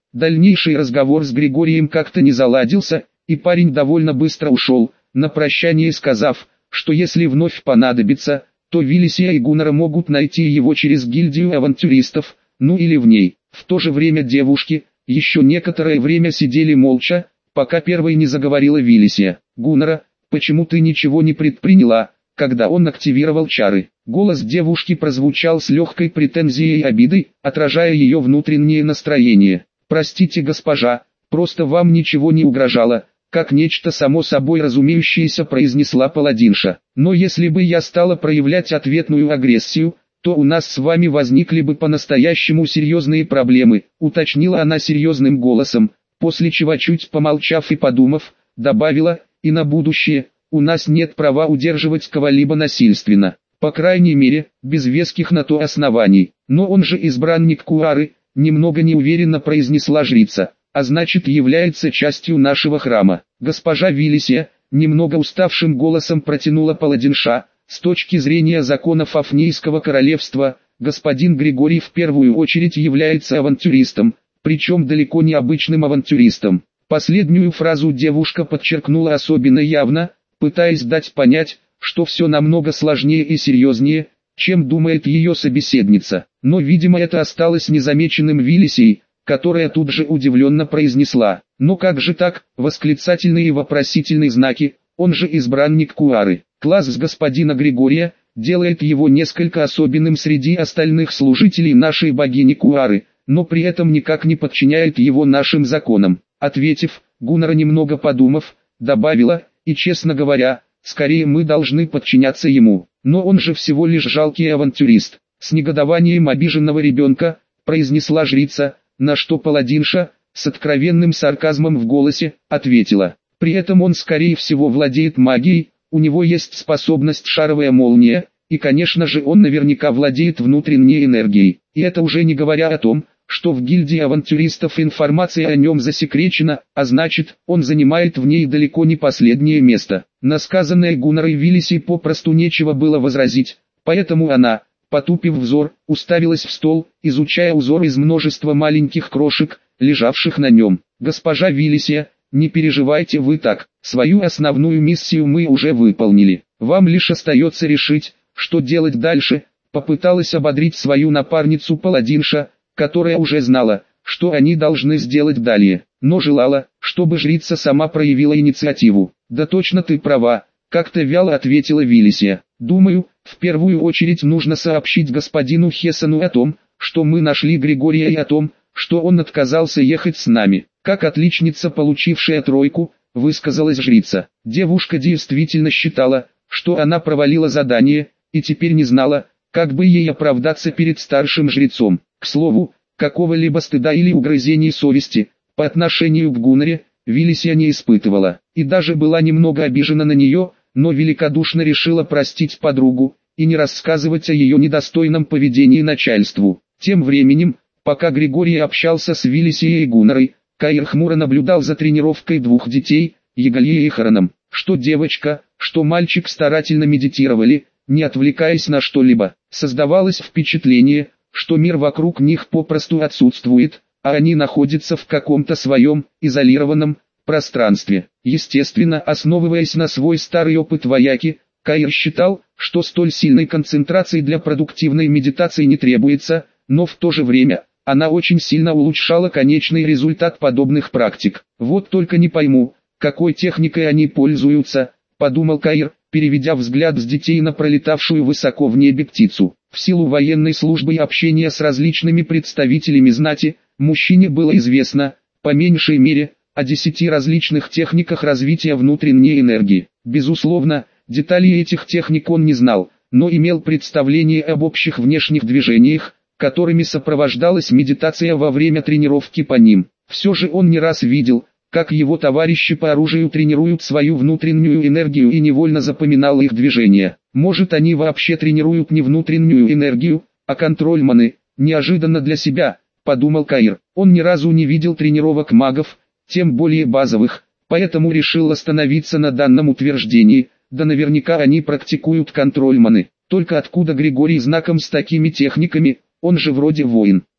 Дальнейший разговор с Григорием как-то не заладился, и парень довольно быстро ушел, на прощание сказав, что если вновь понадобится, то Виллисия и Гуннара могут найти его через гильдию авантюристов, ну или в ней. В то же время девушки еще некоторое время сидели молча, пока первой не заговорила Виллисия. «Гуннара, почему ты ничего не предприняла, когда он активировал чары?» Голос девушки прозвучал с легкой претензией и обидой, отражая ее внутреннее настроение. «Простите, госпожа, просто вам ничего не угрожало», как нечто само собой разумеющееся произнесла паладинша. «Но если бы я стала проявлять ответную агрессию, то у нас с вами возникли бы по-настоящему серьезные проблемы», уточнила она серьезным голосом, после чего, чуть помолчав и подумав, добавила: «И на будущее, у нас нет права удерживать кого-либо насильственно, по крайней мере, без веских на то оснований». «Но он же избранник Куары», немного неуверенно произнесла жрица, «а значит является частью нашего храма». «Госпожа Виллисия», немного уставшим голосом протянула паладинша, «с точки зрения законов Афнийского королевства, господин Григорий в первую очередь является авантюристом, причем далеко не обычным авантюристом». Последнюю фразу девушка подчеркнула особенно явно, пытаясь дать понять, что все намного сложнее и серьезнее, чем думает ее собеседница. Но видимо это осталось незамеченным Виллисией, которая тут же удивленно произнесла: «Ну как же так?» Восклицательные и вопросительные знаки, он же избранник Куары. Класс с господина Григория делает его несколько особенным среди остальных служителей нашей богини Куары, но при этом никак не подчиняет его нашим законам. Ответив, Гуннара, немного подумав, добавила: «И честно говоря, скорее мы должны подчиняться ему, но он же всего лишь жалкий авантюрист». С негодованием обиженного ребенка, произнесла жрица, на что паладинша, с откровенным сарказмом в голосе, ответила: «При этом он скорее всего владеет магией, у него есть способность шаровая молния, и конечно же он наверняка владеет внутренней энергией. И это уже не говоря о том, что в гильдии авантюристов информация о нем засекречена, а значит, он занимает в ней далеко не последнее место». На сказанное Гуннарой Виллисии попросту нечего было возразить, поэтому она, потупив взор, уставилась в стол, изучая узор из множества маленьких крошек, лежавших на нем. «Госпожа Виллисия, не переживайте вы так, свою основную миссию мы уже выполнили. Вам лишь остается решить, что делать дальше», попыталась ободрить свою напарницу паладинша, которая уже знала, что они должны сделать далее, но желала, чтобы жрица сама проявила инициативу. «Да точно ты права», как-то вяло ответила Виллисия. «Думаю, в первую очередь нужно сообщить господину Хессену о том, что мы нашли Григория, и о том, что он отказался ехать с нами». Как отличница, получившая тройку, высказалась жрица. Девушка действительно считала, что она провалила задание, и теперь не знала, как бы ей оправдаться перед старшим жрецом. К слову, какого-либо стыда или угрызений совести по отношению к Гуннаре Виллисия не испытывала, и даже была немного обижена на нее, но великодушно решила простить подругу и не рассказывать о ее недостойном поведении начальству. Тем временем, пока Григорий общался с Виллисией и Гуннарой, Каир хмуро наблюдал за тренировкой двух детей, Егальей и Хараном. Что девочка, что мальчик старательно медитировали, не отвлекаясь на что-либо. Создавалось впечатление, что мир вокруг них попросту отсутствует, а они находятся в каком-то своем, изолированном, пространстве. Естественно, основываясь на свой старый опыт вояки, Каир считал, что столь сильной концентрации для продуктивной медитации не требуется, но в то же время, она очень сильно улучшала конечный результат подобных практик. «Вот только не пойму, какой техникой они пользуются», подумал Каир, переведя взгляд с детей на пролетавшую высоко в небе птицу. В силу военной службы и общения с различными представителями знати, мужчине было известно, по меньшей мере, о десяти различных техниках развития внутренней энергии. Безусловно, деталей этих техник он не знал, но имел представление об общих внешних движениях, которыми сопровождалась медитация во время тренировки по ним. Все же он не раз видел, как его товарищи по оружию тренируют свою внутреннюю энергию, и невольно запоминал их движения. Может, они вообще тренируют не внутреннюю энергию, а контрольманы, неожиданно для себя, подумал Каир. Он ни разу не видел тренировок магов, тем более базовых, поэтому решил остановиться на данном утверждении, да наверняка они практикуют контрольманы. Только откуда Григорий знаком с такими техниками, он же вроде воин.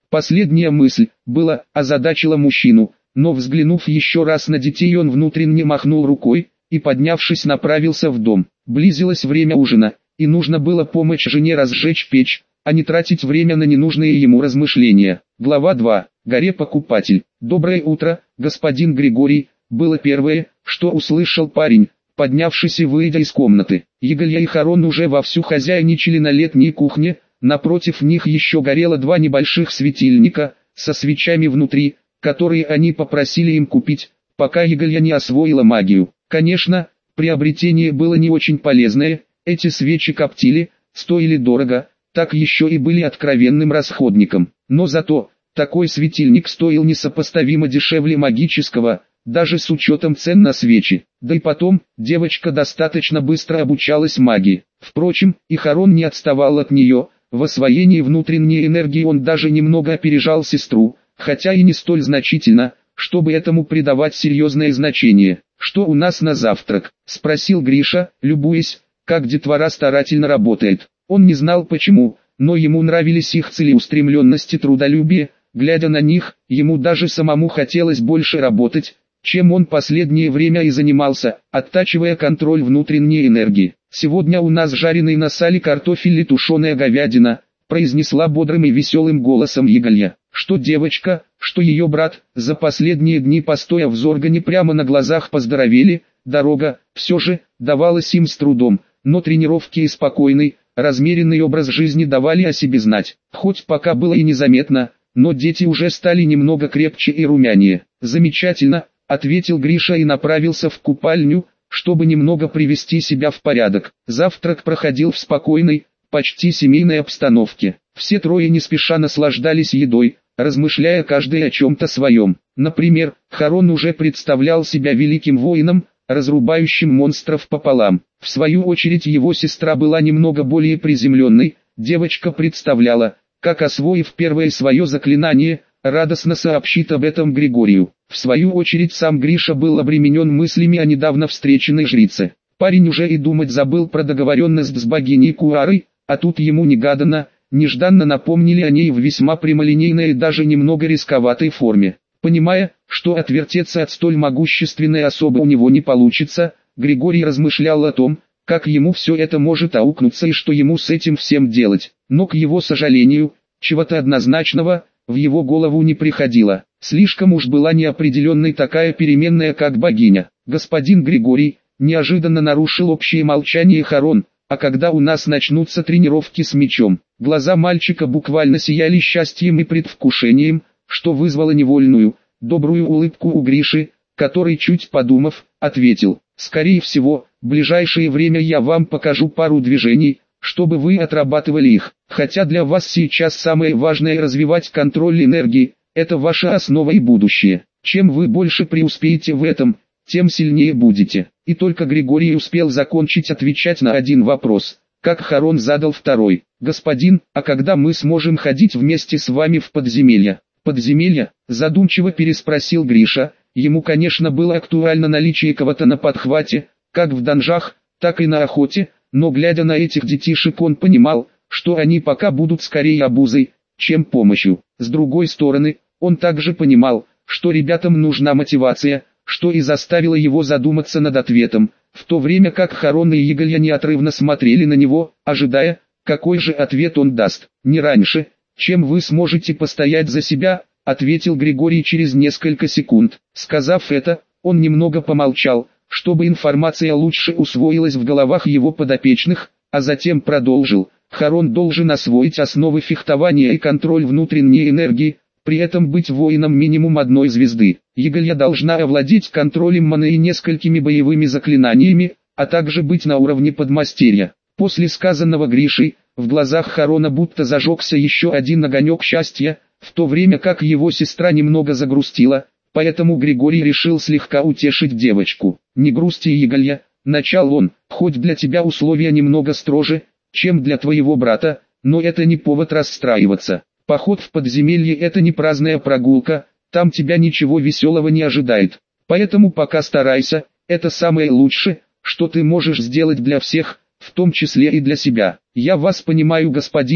Последняя мысль была озадачила мужчину, но взглянув еще раз на детей, он внутренне махнул рукой и, поднявшись, направился в дом. Близилось время ужина, и нужно было помочь жене разжечь печь, а не тратить время на ненужные ему размышления. Глава два. Горе-покупатель. «Доброе утро, господин Григорий», было первое, что услышал парень, поднявшись и выйдя из комнаты. Егалья и Харон уже вовсю хозяйничали на летней кухне, напротив них еще горело два небольших светильника, со свечами внутри, которые они попросили им купить, пока Егалья не освоила магию. Конечно, приобретение было не очень полезное, эти свечи коптили, стоили дорого, так еще и были откровенным расходником. Но зато, такой светильник стоил несопоставимо дешевле магического, даже с учетом цен на свечи. Да и потом, девочка достаточно быстро обучалась магии. Впрочем, и Харон не отставал от нее, в освоении внутренней энергии он даже немного опережал сестру, хотя и не столь значительно, чтобы этому придавать серьезное значение. «Что у нас на завтрак?» – спросил Гриша, любуясь, как детвора старательно работает. Он не знал почему, но ему нравились их целеустремленность и трудолюбие. Глядя на них, ему даже самому хотелось больше работать, чем он последнее время и занимался, оттачивая контроль внутренней энергии. «Сегодня у нас жареный на сале картофель и тушеная говядина», произнесла бодрым и веселым голосом Егалья. Что девочка, что ее брат, за последние дни постоя в Зоргане прямо на глазах поздоровели, дорога, все же, давалась им с трудом, но тренировки и спокойный, размеренный образ жизни давали о себе знать. Хоть пока было и незаметно, но дети уже стали немного крепче и румянее. «Замечательно», — ответил Гриша и направился в купальню, чтобы немного привести себя в порядок. Завтрак проходил в спокойной, почти семейной обстановке. Все трое не спеша наслаждались едой, размышляя каждый о чем-то своем. Например, Харон уже представлял себя великим воином, разрубающим монстров пополам. В свою очередь его сестра была немного более приземленной. Девочка представляла, как, освоив первое свое заклинание, радостно сообщит об этом Григорию. В свою очередь сам Гриша был обременен мыслями о недавно встреченной жрице. Парень уже и думать забыл про договоренность с богиней Куарой, а тут ему негаданно, нежданно напомнили о ней в весьма прямолинейной и даже немного рисковатой форме. Понимая, что отвертеться от столь могущественной особы у него не получится, Григорий размышлял о том, как ему все это может аукнуться и что ему с этим всем делать. Но, к его сожалению, чего-то однозначного в его голову не приходило. Слишком уж была неопределенной такая переменная, как богиня. «Господин Григорий», неожиданно нарушил общее молчание Харон, «а когда у нас начнутся тренировки с мечом?» Глаза мальчика буквально сияли счастьем и предвкушением, что вызвало невольную, добрую улыбку у Гриши, который, чуть подумав, ответил: «Скорее всего, в ближайшее время я вам покажу пару движений, чтобы вы отрабатывали их. Хотя для вас сейчас самое важное развивать контроль энергии, это ваша основа и будущее. Чем вы больше преуспеете в этом, тем сильнее будете». И только Григорий успел закончить отвечать на один вопрос, как Харон задал второй: «Господин, а когда мы сможем ходить вместе с вами в подземелья?» «Подземелья?» – задумчиво переспросил Гриша. Ему, конечно, было актуально наличие кого-то на подхвате, как в данжах, так и на охоте, но глядя на этих детишек он понимал, что они пока будут скорее обузой, чем помощью. С другой стороны, он также понимал, что ребятам нужна мотивация, что и заставило его задуматься над ответом, в то время как Харон и Егалья неотрывно смотрели на него, ожидая, какой же ответ он даст. «Не раньше, чем вы сможете постоять за себя», — ответил Григорий через несколько секунд. Сказав это, он немного помолчал, чтобы информация лучше усвоилась в головах его подопечных, а затем продолжил: «Харон должен освоить основы фехтования и контроль внутренней энергии, при этом быть воином минимум одной звезды. Егалья должна овладеть контролем маны и несколькими боевыми заклинаниями, а также быть на уровне подмастерья». После сказанного Гришей, в глазах Харона будто зажегся еще один огонек счастья, в то время как его сестра немного загрустила, поэтому Григорий решил слегка утешить девочку. «Не грусти, Егалья», — начал он, — «хоть для тебя условия немного строже, чем для твоего брата, но это не повод расстраиваться. Поход в подземелье — это не праздная прогулка, там тебя ничего веселого не ожидает. Поэтому пока старайся, это самое лучшее, что ты можешь сделать для всех, в том числе и для себя». «Я вас понимаю, господин», —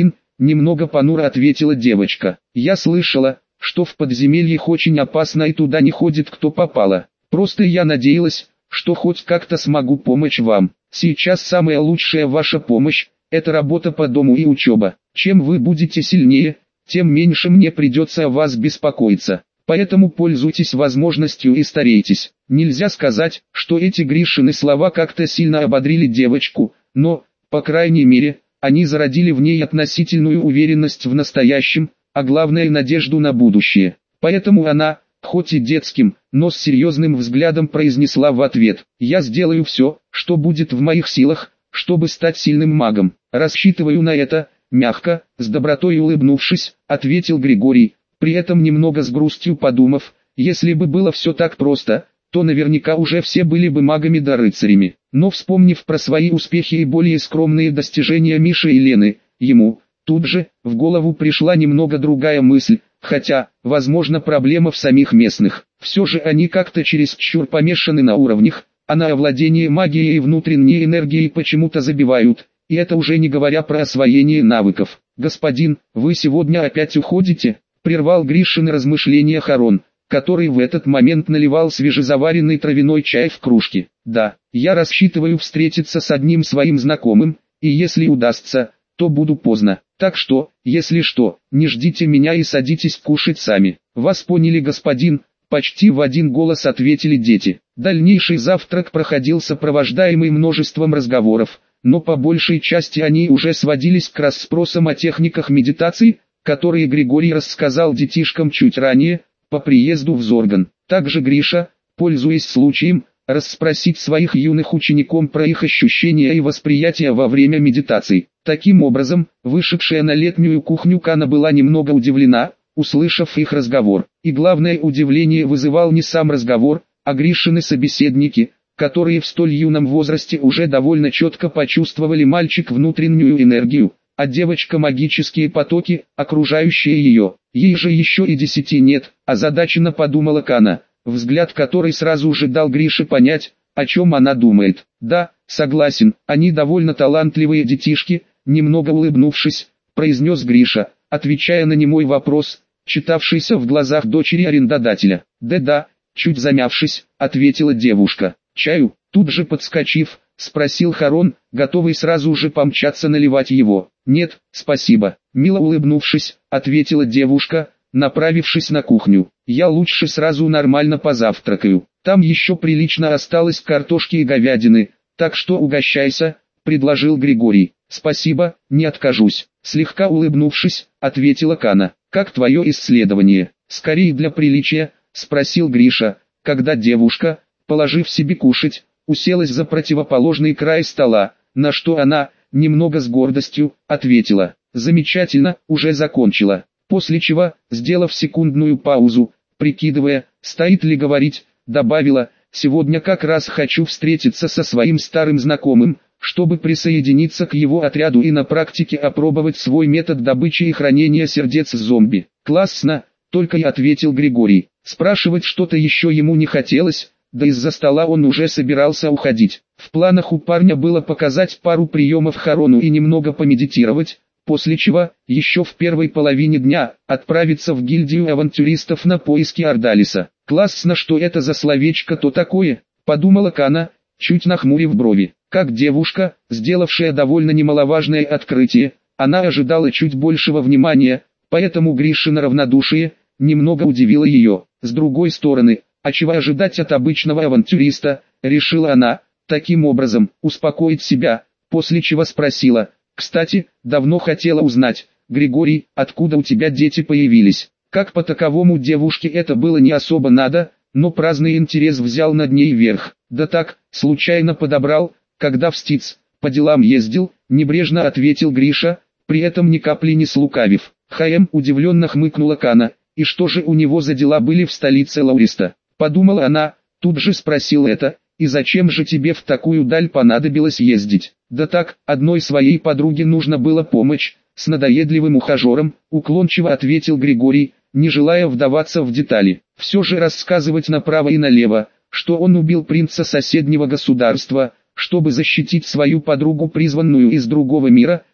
немного понуро ответила девочка. Я слышала, что в подземельях очень опасно и туда не ходит кто попало. Просто я надеялась, что хоть как-то смогу помочь вам. Сейчас самая лучшая ваша помощь – это работа по дому и учеба. Чем вы будете сильнее, тем меньше мне придется о вас беспокоиться. Поэтому пользуйтесь возможностью и старайтесь. Нельзя сказать, что эти Гришины слова как-то сильно ободрили девочку, но, по крайней мере, они зародили в ней относительную уверенность в настоящем, а главное надежду на будущее. Поэтому она, хоть и детским, но с серьезным взглядом произнесла в ответ: «Я сделаю все, что будет в моих силах, чтобы стать сильным магом. Рассчитываю на это», мягко, с добротой улыбнувшись, ответил Григорий, при этом немного с грустью подумав: если бы было все так просто, то наверняка уже все были бы магами да рыцарями. Но вспомнив про свои успехи и более скромные достижения Миши и Лены, ему, тут же, в голову пришла немного другая мысль, хотя, возможно, проблема в самих местных. Все же они как-то чересчур помешаны на уровнях, а на овладение магией и внутренней энергией почему-то забивают, и это уже не говоря про освоение навыков. «Господин, вы сегодня опять уходите?» — прервал Гришины размышления Харон, который в этот момент наливал свежезаваренный травяной чай в кружке. «Да, я рассчитываю встретиться с одним своим знакомым, и если удастся, то буду поздно. Так что, если что, не ждите меня и садитесь кушать сами». «Вас поняли, господин», — почти в один голос ответили дети. Дальнейший завтрак проходил сопровождаемый множеством разговоров, но по большей части они уже сводились к расспросам о техниках медитации, которые Григорий рассказал детишкам чуть ранее, по приезду в Зорган. Также Гриша, пользуясь случаем, расспросить своих юных учеников про их ощущения и восприятия во время медитаций. Таким образом, вышедшая на летнюю кухню Кана была немного удивлена, услышав их разговор. И главное удивление вызывал не сам разговор, а Гришины собеседники, которые в столь юном возрасте уже довольно четко почувствовали мальчик внутреннюю энергию, а девочка магические потоки, окружающие ее. Ей же еще и десяти нет, озадаченно подумала Кана, взгляд которой сразу же дал Грише понять, о чем она думает. «Да, согласен, они довольно талантливые детишки», немного улыбнувшись, произнес Гриша, отвечая на немой вопрос, читавшийся в глазах дочери арендодателя. «Да-да», чуть замявшись, ответила девушка. «Чаю?» Тут же подскочив, спросил Харон, готовый сразу же помчаться наливать его. «Нет, спасибо», мило улыбнувшись, ответила девушка, направившись на кухню. «Я лучше сразу нормально позавтракаю. Там еще прилично осталось картошки и говядины, так что угощайся», предложил Григорий. «Спасибо, не откажусь», слегка улыбнувшись, ответила Кана. «Как твое исследование?» «Скорее для приличия», спросил Гриша, когда девушка, положив себе кушать, уселась за противоположный край стола, на что она, немного с гордостью, ответила: «Замечательно, уже закончила». После чего, сделав секундную паузу, прикидывая, стоит ли говорить, добавила: «Сегодня как раз хочу встретиться со своим старым знакомым, чтобы присоединиться к его отряду и на практике опробовать свой метод добычи и хранения сердец зомби». «Классно», только и ответил Григорий. Спрашивать что-то еще ему не хотелось, да из-за стола он уже собирался уходить. В планах у парня было показать пару приемов Харону и немного помедитировать, после чего, еще в первой половине дня, отправиться в гильдию авантюристов на поиски Ордалиса. «Классно, что это за словечко-то такое», подумала Кана, чуть нахмурив брови. Как девушка, сделавшая довольно немаловажное открытие, она ожидала чуть большего внимания, поэтому Гришина равнодушие немного удивило ее. С другой стороны, а чего ожидать от обычного авантюриста, решила она, таким образом, успокоить себя, после чего спросила: «Кстати, давно хотела узнать, Григорий, откуда у тебя дети появились?» Как по таковому девушке это было не особо надо, но праздный интерес взял над ней верх. «Да так, случайно подобрал, когда в Стиц, по делам ездил», небрежно ответил Гриша, при этом ни капли не слукавив. «Хм», удивленно хмыкнула Кана. «И что же у него за дела были в столице Лауриста?» Подумала она, тут же спросил это: «И зачем же тебе в такую даль понадобилось ездить?» «Да так, одной своей подруге нужно было помочь, с надоедливым ухажером», уклончиво ответил Григорий, не желая вдаваться в детали. Все же рассказывать направо и налево, что он убил принца соседнего государства, чтобы защитить свою подругу, призванную из другого мира,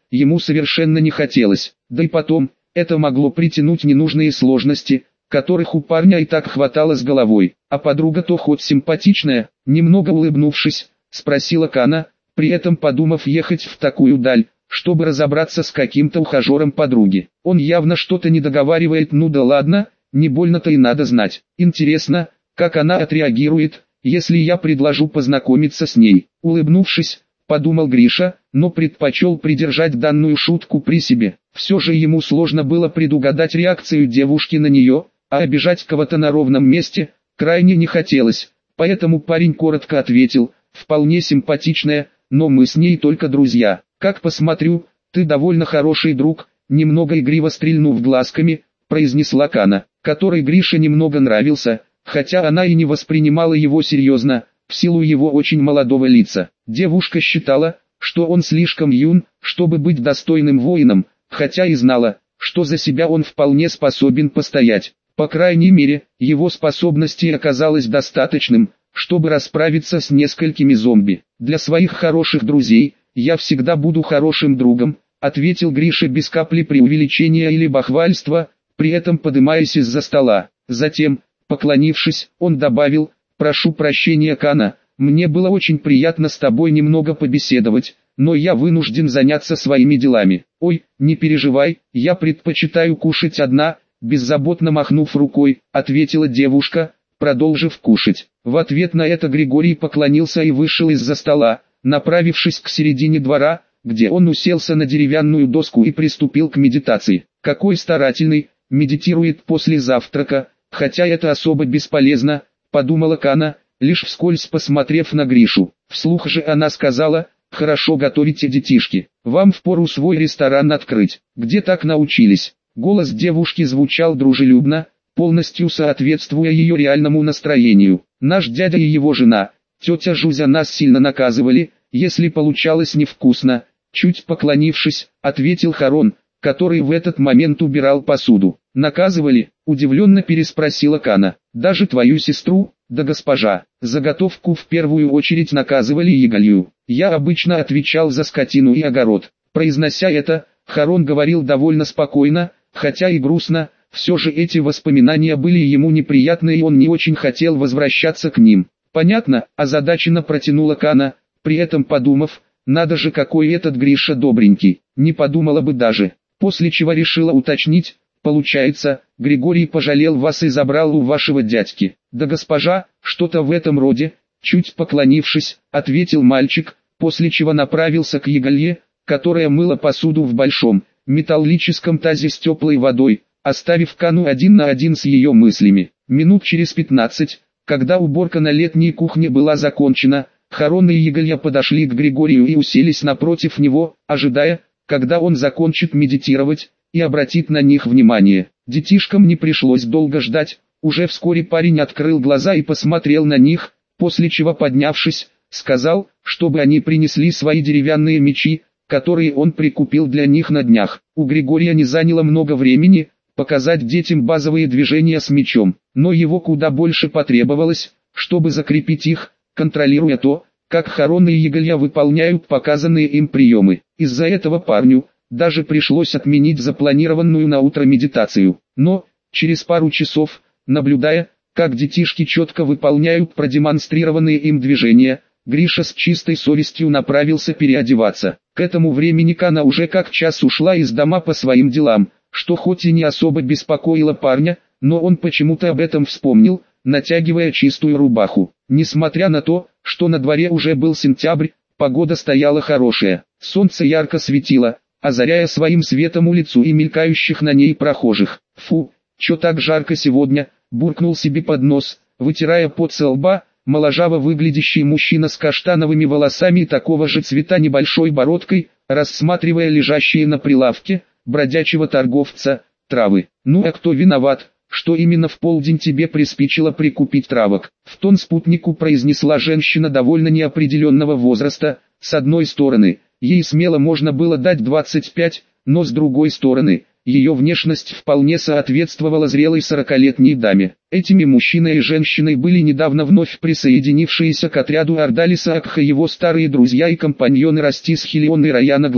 ему совершенно не хотелось. Да и потом, это могло притянуть ненужные сложности, которых у парня и так хватало с головой. А подруга-то хоть симпатичная, немного улыбнувшись, спросила Кана, при этом подумав ехать в такую даль, чтобы разобраться с каким-то ухажером подруги. Он явно что-то не договаривает, ну да ладно, не больно-то и надо знать. Интересно, как она отреагирует, если я предложу познакомиться с ней. Улыбнувшись, подумал Гриша, но предпочел придержать данную шутку при себе. Все же ему сложно было предугадать реакцию девушки на нее, а обижать кого-то на ровном месте крайне не хотелось. Поэтому парень коротко ответил: «Вполне симпатичная, но мы с ней только друзья». «Как посмотрю, ты довольно хороший друг», немного игриво стрельнув глазками, произнесла Кана, которой Грише немного нравился, хотя она и не воспринимала его серьезно, в силу его очень молодого лица. Девушка считала, что он слишком юн, чтобы быть достойным воином, хотя и знала, что за себя он вполне способен постоять. По крайней мере, его способностей оказалось достаточным, чтобы расправиться с несколькими зомби. «Для своих хороших друзей я всегда буду хорошим другом», ответил Гриша без капли преувеличения или бахвальства, при этом подымаясь из-за стола. Затем, поклонившись, он добавил: «Прошу прощения, Кана, мне было очень приятно с тобой немного побеседовать, но я вынужден заняться своими делами». «Ой, не переживай, я предпочитаю кушать одна», беззаботно махнув рукой, ответила девушка, продолжив кушать. В ответ на это Григорий поклонился и вышел из-за стола, направившись к середине двора, где он уселся на деревянную доску и приступил к медитации. Какой старательный, медитирует после завтрака, хотя это особо бесполезно, подумала Кана, лишь вскользь посмотрев на Гришу. Вслух же она сказала: «Хорошо готовите, детишки, вам впору свой ресторан открыть». «Где так научились?» Голос девушки звучал дружелюбно, полностью соответствуя ее реальному настроению. «Наш дядя и его жена, тетя Жузя, нас сильно наказывали, если получалось невкусно», чуть поклонившись, ответил Харон, который в этот момент убирал посуду. «Наказывали?» – удивленно переспросила Кана. «Даже твою сестру?» «Да, госпожа, заготовку в первую очередь наказывали Ягалью. Я обычно отвечал за скотину и огород». Произнося это, Харон говорил довольно спокойно, хотя и грустно. Все же эти воспоминания были ему неприятны, и он не очень хотел возвращаться к ним. «Понятно», – озадаченно протянула Кана, при этом подумав: «Надо же, какой этот Гриша добренький, не подумала бы даже». После чего решила уточнить: «Получается, Григорий пожалел вас и забрал у вашего дядьки?» «Да, госпожа, что-то в этом роде», чуть поклонившись, ответил мальчик, после чего направился к Ягалье, которая мыла посуду в большом, металлическом тазе с теплой водой, оставив Кану один на один с ее мыслями. Минут через пятнадцать, когда уборка на летней кухне была закончена, Харон и Ягалья подошли к Григорию и уселись напротив него, ожидая, когда он закончит медитировать и обратит на них внимание. Детишкам не пришлось долго ждать, уже вскоре парень открыл глаза и посмотрел на них, после чего, поднявшись, сказал, чтобы они принесли свои деревянные мечи, которые он прикупил для них на днях. У Григория не заняло много времени показать детям базовые движения с мечом, но его куда больше потребовалось, чтобы закрепить их, контролируя то, как Харон и Ягалья выполняют показанные им приемы. Из-за этого парню даже пришлось отменить запланированную на утро медитацию. Но, через пару часов, наблюдая, как детишки четко выполняют продемонстрированные им движения, Гриша с чистой совестью направился переодеваться. К этому времени Кана уже как час ушла из дома по своим делам, что хоть и не особо беспокоило парня, но он почему-то об этом вспомнил, натягивая чистую рубаху. Несмотря на то, что на дворе уже был сентябрь, погода стояла хорошая. Солнце ярко светило, озаряя своим светом улицу и мелькающих на ней прохожих. «Фу, чё так жарко сегодня?» – буркнул себе под нос, вытирая пот со лба, моложаво выглядящий мужчина с каштановыми волосами и такого же цвета небольшой бородкой, рассматривая лежащие на прилавке, бродячего торговца, травы. «Ну а кто виноват, что именно в полдень тебе приспичило прикупить травок?» В тон спутнику произнесла женщина довольно неопределенного возраста. С одной стороны, ей смело можно было дать двадцать пять, но с другой стороны, ее внешность вполне соответствовала зрелой сорокалетней даме. Этими мужчиной и женщиной были недавно вновь присоединившиеся к отряду Ордалиса Акха его старые друзья и компаньоны Растис Хелион и Раяна Глай.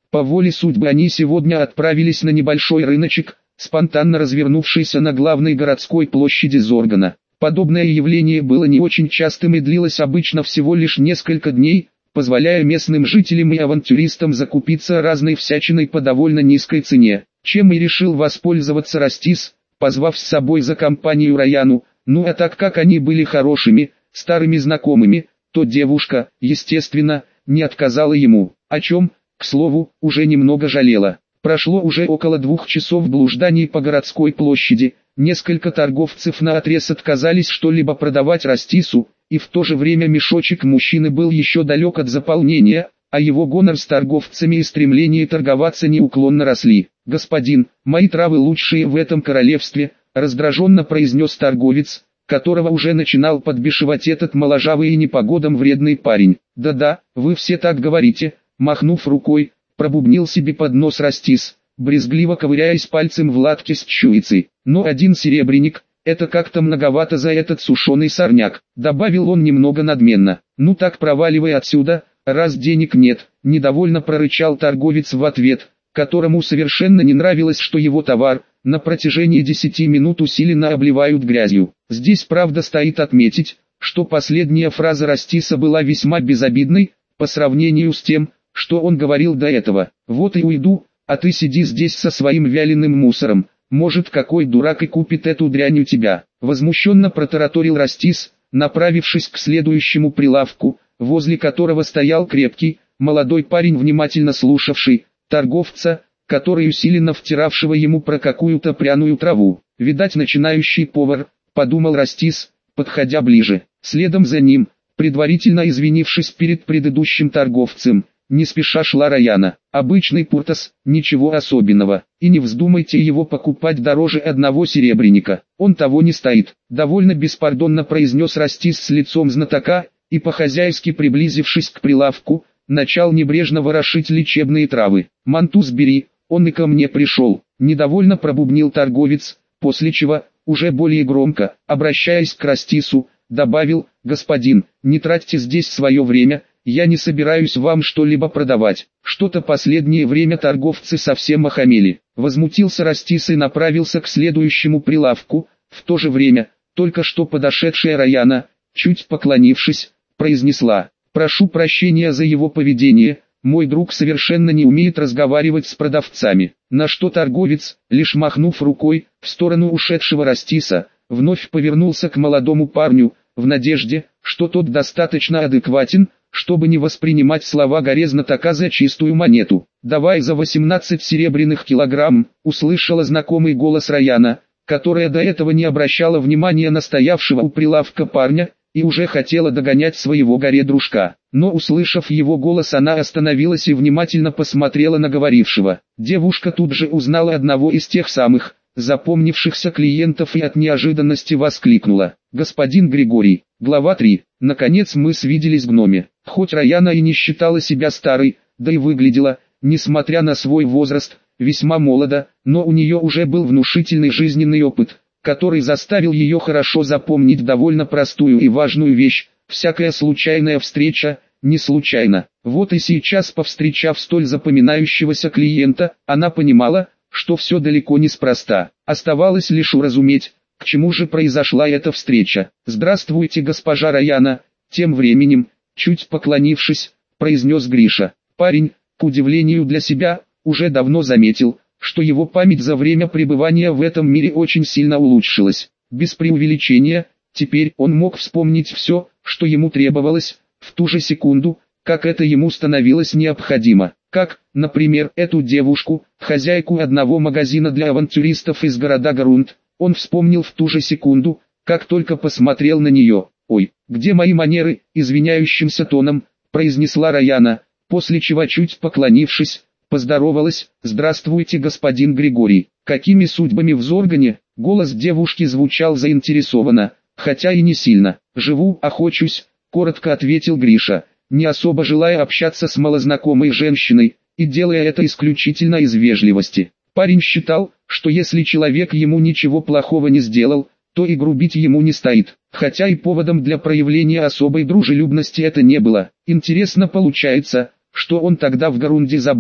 По воле судьбы они сегодня отправились на небольшой рыночек, спонтанно развернувшийся на главной городской площади Зоргана. Подобное явление было не очень частым и длилось обычно всего лишь несколько дней, позволяя местным жителям и авантюристам закупиться разной всячиной по довольно низкой цене, чем и решил воспользоваться Растис, позвав с собой за компанию Раяну. Ну а так как они были хорошими, старыми знакомыми, то девушка, естественно, не отказала ему, о чем, к слову, уже немного жалела. Прошло уже около двух часов блужданий по городской площади, несколько торговцев наотрез отказались что-либо продавать Растису, и в то же время мешочек мужчины был еще далек от заполнения, а его гонор с торговцами и стремление торговаться неуклонно росли. «Господин, мои травы лучшие в этом королевстве», — раздраженно произнес торговец, которого уже начинал подбешивать этот моложавый и непогодам вредный парень. «Да-да, вы все так говорите», — махнув рукой, пробубнил себе под нос Растис, брезгливо ковыряясь пальцем в латке с чуицей. «Но один серебряник, это как-то многовато за этот сушеный сорняк», — добавил он немного надменно. «Ну так проваливай отсюда, раз денег нет», — недовольно прорычал торговец в ответ, которому совершенно не нравилось, что его товар на протяжении десяти минут усиленно обливают грязью. Здесь правда стоит отметить, что последняя фраза Растиса была весьма безобидной, по сравнению с тем, что он говорил до этого. «Вот и уйду, а ты сиди здесь со своим вяленым мусором, может какой дурак и купит эту дрянь у тебя», — возмущенно протараторил Растис, направившись к следующему прилавку, возле которого стоял крепкий, молодой парень, внимательно слушавший торговца, который усиленно втиравшего ему про какую-то пряную траву. «Видать, начинающий повар», — подумал Растис, подходя ближе. Следом за ним, предварительно извинившись перед предыдущим торговцем, не спеша шла Раяна. «Обычный пуртас, ничего особенного, и не вздумайте его покупать дороже одного серебряника, он того не стоит», — довольно беспардонно произнес Растис с лицом знатока, и по-хозяйски приблизившись к прилавку, начал небрежно ворошить лечебные травы. «Мантус бери, он и ко мне пришел», — недовольно пробубнил торговец, после чего, уже более громко, обращаясь к Растису, добавил: «Господин, не тратьте здесь свое время, я не собираюсь вам что-либо продавать». Что-то последнее время торговцы совсем охамели. Возмутился Растис и направился к следующему прилавку. В то же время, только что подошедшая Раяна, чуть поклонившись, произнесла: «Прошу прощения за его поведение, мой друг совершенно не умеет разговаривать с продавцами». На что торговец, лишь махнув рукой в сторону ушедшего Растиса, вновь повернулся к молодому парню, в надежде, что тот достаточно адекватен, чтобы не воспринимать слова горе знатока за чистую монету. «Давай за восемнадцать серебряных килограмм», — услышала знакомый голос Раяна, которая до этого не обращала внимания на стоявшего у прилавка парня, и уже хотела догонять своего горе-дружка. Но услышав его голос, она остановилась и внимательно посмотрела на говорившего. Девушка тут же узнала одного из тех самых, запомнившихся клиентов, и от неожиданности воскликнула: «Господин Григорий». Глава три. Наконец мы свиделись в гноме. Хоть Раяна и не считала себя старой, да и выглядела, несмотря на свой возраст, весьма молодо, но у нее уже был внушительный жизненный опыт, который заставил ее хорошо запомнить довольно простую и важную вещь: всякая случайная встреча не случайна. Вот и сейчас, повстречав столь запоминающегося клиента, она понимала, что все далеко неспроста. Оставалось лишь уразуметь, к чему же произошла эта встреча. «Здравствуйте, госпожа Раяна», — тем временем, чуть поклонившись, произнес Гриша. Парень, к удивлению для себя, уже давно заметил, что его память за время пребывания в этом мире очень сильно улучшилась. Без преувеличения, теперь он мог вспомнить все, что ему требовалось, в ту же секунду, как это ему становилось необходимо. Как, например, эту девушку, хозяйку одного магазина для авантюристов из города Гарунд, он вспомнил в ту же секунду, как только посмотрел на нее. «Ой, где мои манеры?» — извиняющимся тоном произнесла Раяна, после чего, чуть поклонившись, поздоровалась: «Здравствуйте, господин Григорий». «Какими судьбами в Зоргане?» — голос девушки звучал заинтересованно, хотя и не сильно. «Живу, охочусь», — коротко ответил Гриша, не особо желая общаться с малознакомой женщиной, и делая это исключительно из вежливости. Парень считал, что если человек ему ничего плохого не сделал, то и грубить ему не стоит, хотя и поводом для проявления особой дружелюбности это не было. Интересно получается, что он тогда в Гарунде забыл.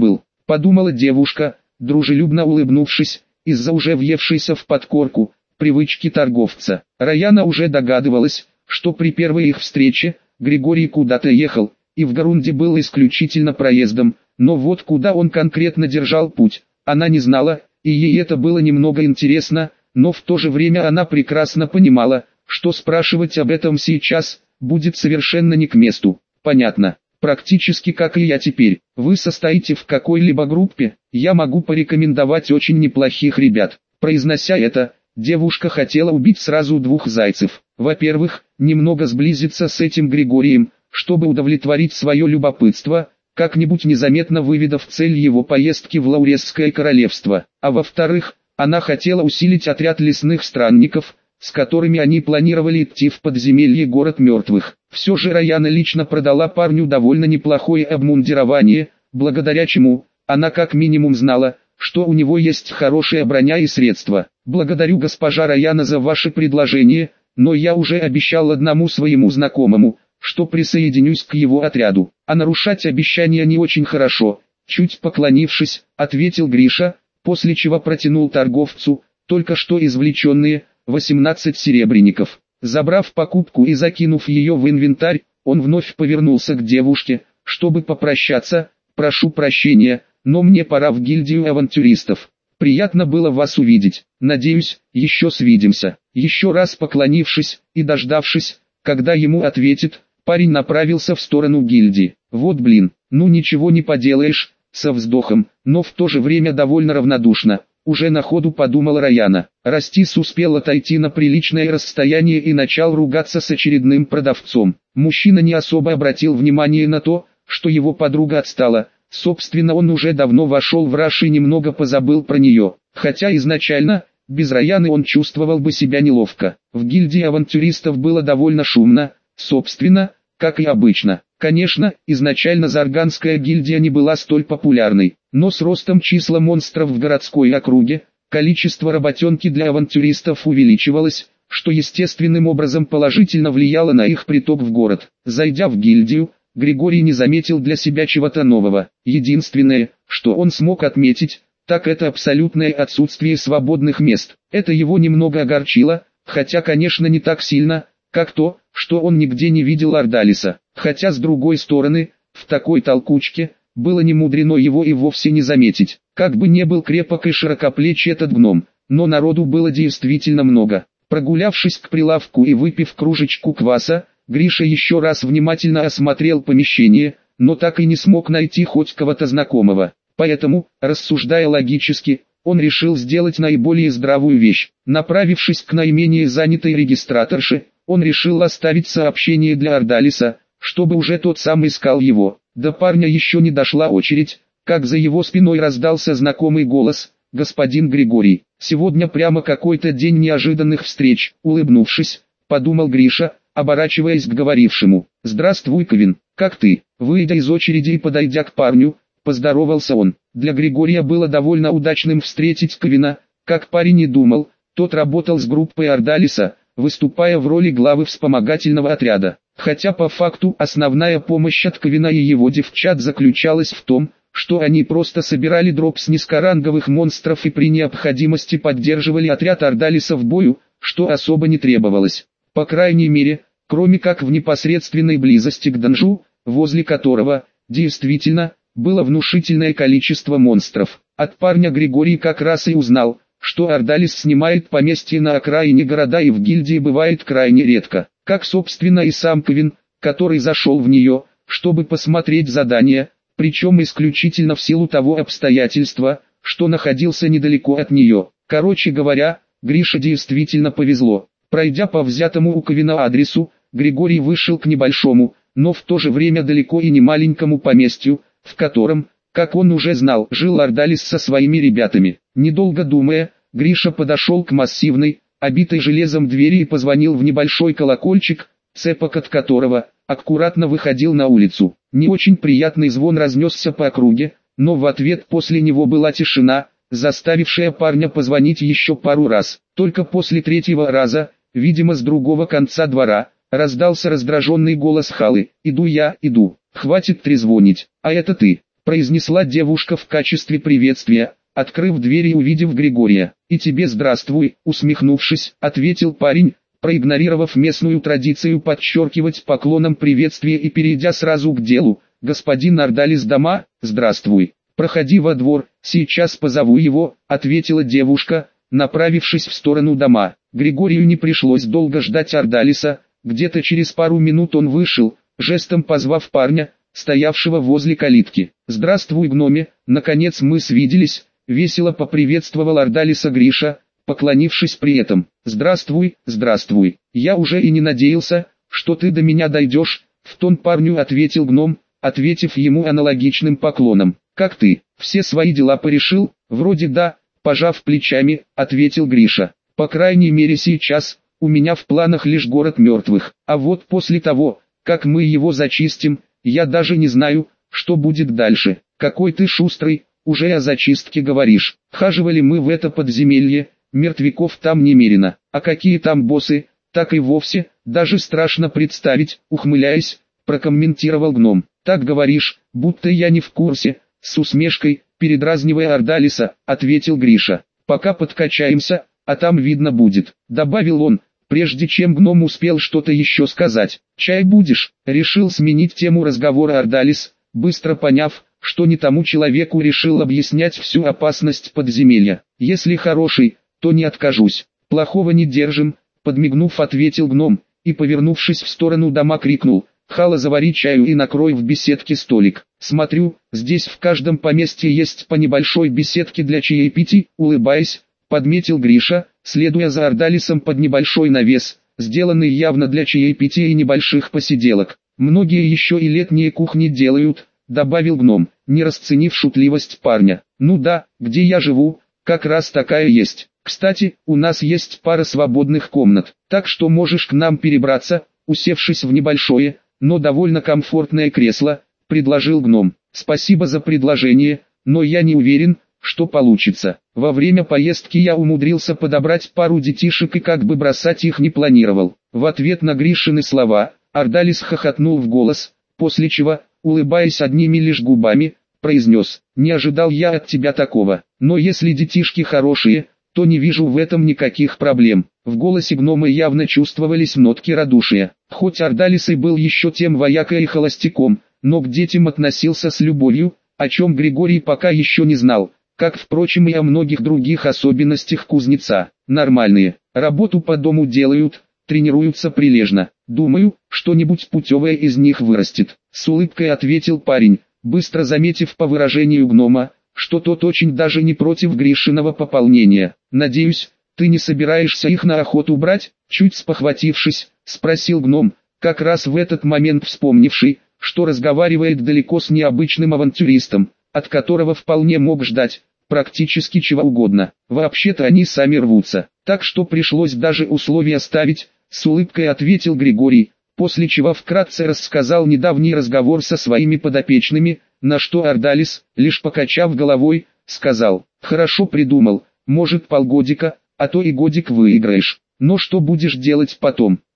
подумала девушка, дружелюбно улыбнувшись, из-за уже въевшейся в подкорку привычки торговца. Раяна уже догадывалась, что при первой их встрече Григорий куда-то ехал, и в Гарунде был исключительно проездом, но вот куда он конкретно держал путь, она не знала, и ей это было немного интересно, но в то же время она прекрасно понимала, что спрашивать об этом сейчас будет совершенно не к месту. Понятно. Практически как и я теперь. Вы состоите в какой-либо группе, я могу порекомендовать очень неплохих ребят. Произнося это, девушка хотела убить сразу двух зайцев. Во-первых, немного сблизиться с этим Григорием, чтобы удовлетворить свое любопытство, как-нибудь незаметно выведав цель его поездки в Лауресское королевство. А во-вторых, она хотела усилить отряд лесных странников, с которыми они планировали идти в подземелье город мертвых. Все же Раяна лично продала парню довольно неплохое обмундирование, благодаря чему она как минимум знала, что у него есть хорошая броня и средства. Благодарю госпожа Раяна за ваше предложение, но я уже обещал одному своему знакомому, что присоединюсь к его отряду, а нарушать обещания не очень хорошо. Чуть поклонившись, ответил Гриша, после чего протянул торговцу только что извлеченные восемнадцать серебряников. Забрав покупку и закинув ее в инвентарь, он вновь повернулся к девушке, чтобы попрощаться. «Прошу прощения, но мне пора в гильдию авантюристов. Приятно было вас увидеть. Надеюсь, еще свидимся». Еще раз поклонившись и дождавшись, когда ему ответит, парень направился в сторону гильдии. «Вот блин, ну ничего не поделаешь», со вздохом, но в то же время довольно равнодушно. Уже на ходу подумала Раяна. Растис успел отойти на приличное расстояние и начал ругаться с очередным продавцом. Мужчина не особо обратил внимание на то, что его подруга отстала. Собственно, он уже давно вошел в раж и немного позабыл про нее. Хотя изначально, без Раяны он чувствовал бы себя неловко. В гильдии авантюристов было довольно шумно, собственно, как и обычно. Конечно, изначально Зарганская гильдия не была столь популярной, но с ростом числа монстров в городской округе, количество работенки для авантюристов увеличивалось, что естественным образом положительно влияло на их приток в город. Зайдя в гильдию, Григорий не заметил для себя чего-то нового. Единственное, что он смог отметить, так это абсолютное отсутствие свободных мест. Это его немного огорчило, хотя конечно не так сильно, как то, что он нигде не видел Ордалиса. Хотя с другой стороны, в такой толкучке, было немудрено его и вовсе не заметить. Как бы не был крепок и широкоплеч этот гном, но народу было действительно много. Прогулявшись к прилавку и выпив кружечку кваса, Гриша еще раз внимательно осмотрел помещение, но так и не смог найти хоть кого-то знакомого. Поэтому, рассуждая логически, он решил сделать наиболее здравую вещь. Направившись к наименее занятой регистраторше, он решил оставить сообщение для Ордалиса, чтобы уже тот сам искал его. До парня еще не дошла очередь, как за его спиной раздался знакомый голос: «Господин Григорий, сегодня прямо какой-то день неожиданных встреч», улыбнувшись, подумал Гриша, оборачиваясь к говорившему. «Здравствуй, Ковин, как ты?» Выйдя из очереди и подойдя к парню, поздоровался он. Для Григория было довольно удачным встретить Ковина, как парень и думал, тот работал с группой Ордалиса, выступая в роли главы вспомогательного отряда. Хотя по факту основная помощь от Ковина и его девчат заключалась в том, что они просто собирали дроп с низкоранговых монстров и при необходимости поддерживали отряд Ордалиса в бою, что особо не требовалось. По крайней мере, кроме как в непосредственной близости к данжу, возле которого, действительно, было внушительное количество монстров. От парня Григорий как раз и узнал, что Ордалис снимает поместье на окраине города и в гильдии бывает крайне редко. Как собственно и сам Ковин, который зашел в нее, чтобы посмотреть задание, причем исключительно в силу того обстоятельства, что находился недалеко от нее. Короче говоря, Грише действительно повезло. Пройдя по взятому у Ковина адресу, Григорий вышел к небольшому, но в то же время далеко и не маленькому поместью, в котором, как он уже знал, жил Ордалис со своими ребятами. Недолго думая, Гриша подошел к массивной, обитой железом двери и позвонил в небольшой колокольчик, цепок от которого аккуратно выходил на улицу. Не очень приятный звон разнесся по округе, но в ответ после него была тишина, заставившая парня позвонить еще пару раз. Только после третьего раза, видимо с другого конца двора, раздался раздраженный голос Халы: «Иду я, иду, хватит трезвонить, а это ты». произнесла девушка в качестве приветствия, открыв дверь и увидев Григория. «И тебе здравствуй», усмехнувшись, ответил парень, проигнорировав местную традицию подчеркивать поклоном приветствие и перейдя сразу к делу. «Господин Ордалис дома? Здравствуй. Проходи во двор, сейчас позову его», ответила девушка, направившись в сторону дома. Григорию не пришлось долго ждать Ордалиса, где-то через пару минут он вышел, жестом позвав парня, стоявшего возле калитки. «Здравствуй, гноме, наконец мы свиделись», весело поприветствовал Ордалиса Гриша, поклонившись при этом. «Здравствуй, здравствуй, я уже и не надеялся, что ты до меня дойдешь», в тон парню ответил гном, ответив ему аналогичным поклоном. «Как ты, все свои дела порешил?» «Вроде да», пожав плечами, ответил Гриша. «По крайней мере сейчас, у меня в планах лишь город мертвых, а вот после того, как мы его зачистим, я даже не знаю, что будет дальше». «Какой ты шустрый, уже о зачистке говоришь. Хаживали мы в это подземелье, мертвяков там немерено, а какие там боссы, так и вовсе, даже страшно представить», ухмыляясь, прокомментировал гном. «Так говоришь, будто я не в курсе», с усмешкой, передразнивая Ордалиса, ответил Гриша. «Пока подкачаемся, а там видно будет», добавил он, прежде чем гном успел что-то еще сказать. «Чай будешь?» Решил сменить тему разговора Ордалис, быстро поняв, что не тому человеку решил объяснять всю опасность подземелья. «Если хороший, то не откажусь. Плохого не держим», подмигнув, ответил гном, и, повернувшись в сторону дома, крикнул: «Хала, завари чаю и накрой в беседке столик. Смотрю, здесь в каждом поместье есть по небольшой беседке для чаепитий», улыбаясь, подметил Гриша, следуя за Ордалисом под небольшой навес, сделанный явно для чаепития и небольших посиделок. «Многие еще и летние кухни делают», добавил гном, не расценив шутливость парня. «Ну да, где я живу, как раз такая есть. Кстати, у нас есть пара свободных комнат, так что можешь к нам перебраться», усевшись в небольшое, но довольно комфортное кресло, предложил гном. «Спасибо за предложение, но я не уверен, что получится. Во время поездки я умудрился подобрать пару детишек и как бы бросать их не планировал». В ответ на Гришины слова, Ордалис хохотнул в голос, после чего, улыбаясь одними лишь губами, произнес: «Не ожидал я от тебя такого, но если детишки хорошие, то не вижу в этом никаких проблем». В голосе гнома явно чувствовались нотки радушия. Хоть Ордалис и был еще тем воякой и холостяком, но к детям относился с любовью, о чем Григорий пока еще не знал, как, впрочем, и о многих других особенностях кузнеца. «Нормальные, работу по дому делают, тренируются прилежно. Думаю, что-нибудь путевое из них вырастет», с улыбкой ответил парень, быстро заметив по выражению гнома, что тот очень даже не против Гришиного пополнения. «Надеюсь, ты не собираешься их на охоту брать?» Чуть спохватившись, спросил гном, как раз в этот момент вспомнивший, что разговаривает далеко с необычным авантюристом, от которого вполне мог ждать практически чего угодно. «Вообще-то они сами рвутся, так что пришлось даже условия ставить», с улыбкой ответил Григорий, после чего вкратце рассказал недавний разговор со своими подопечными, на что Ордалис, лишь покачав головой, сказал: «Хорошо придумал, может полгодика, а то и годик выиграешь. Но что будешь делать потом?»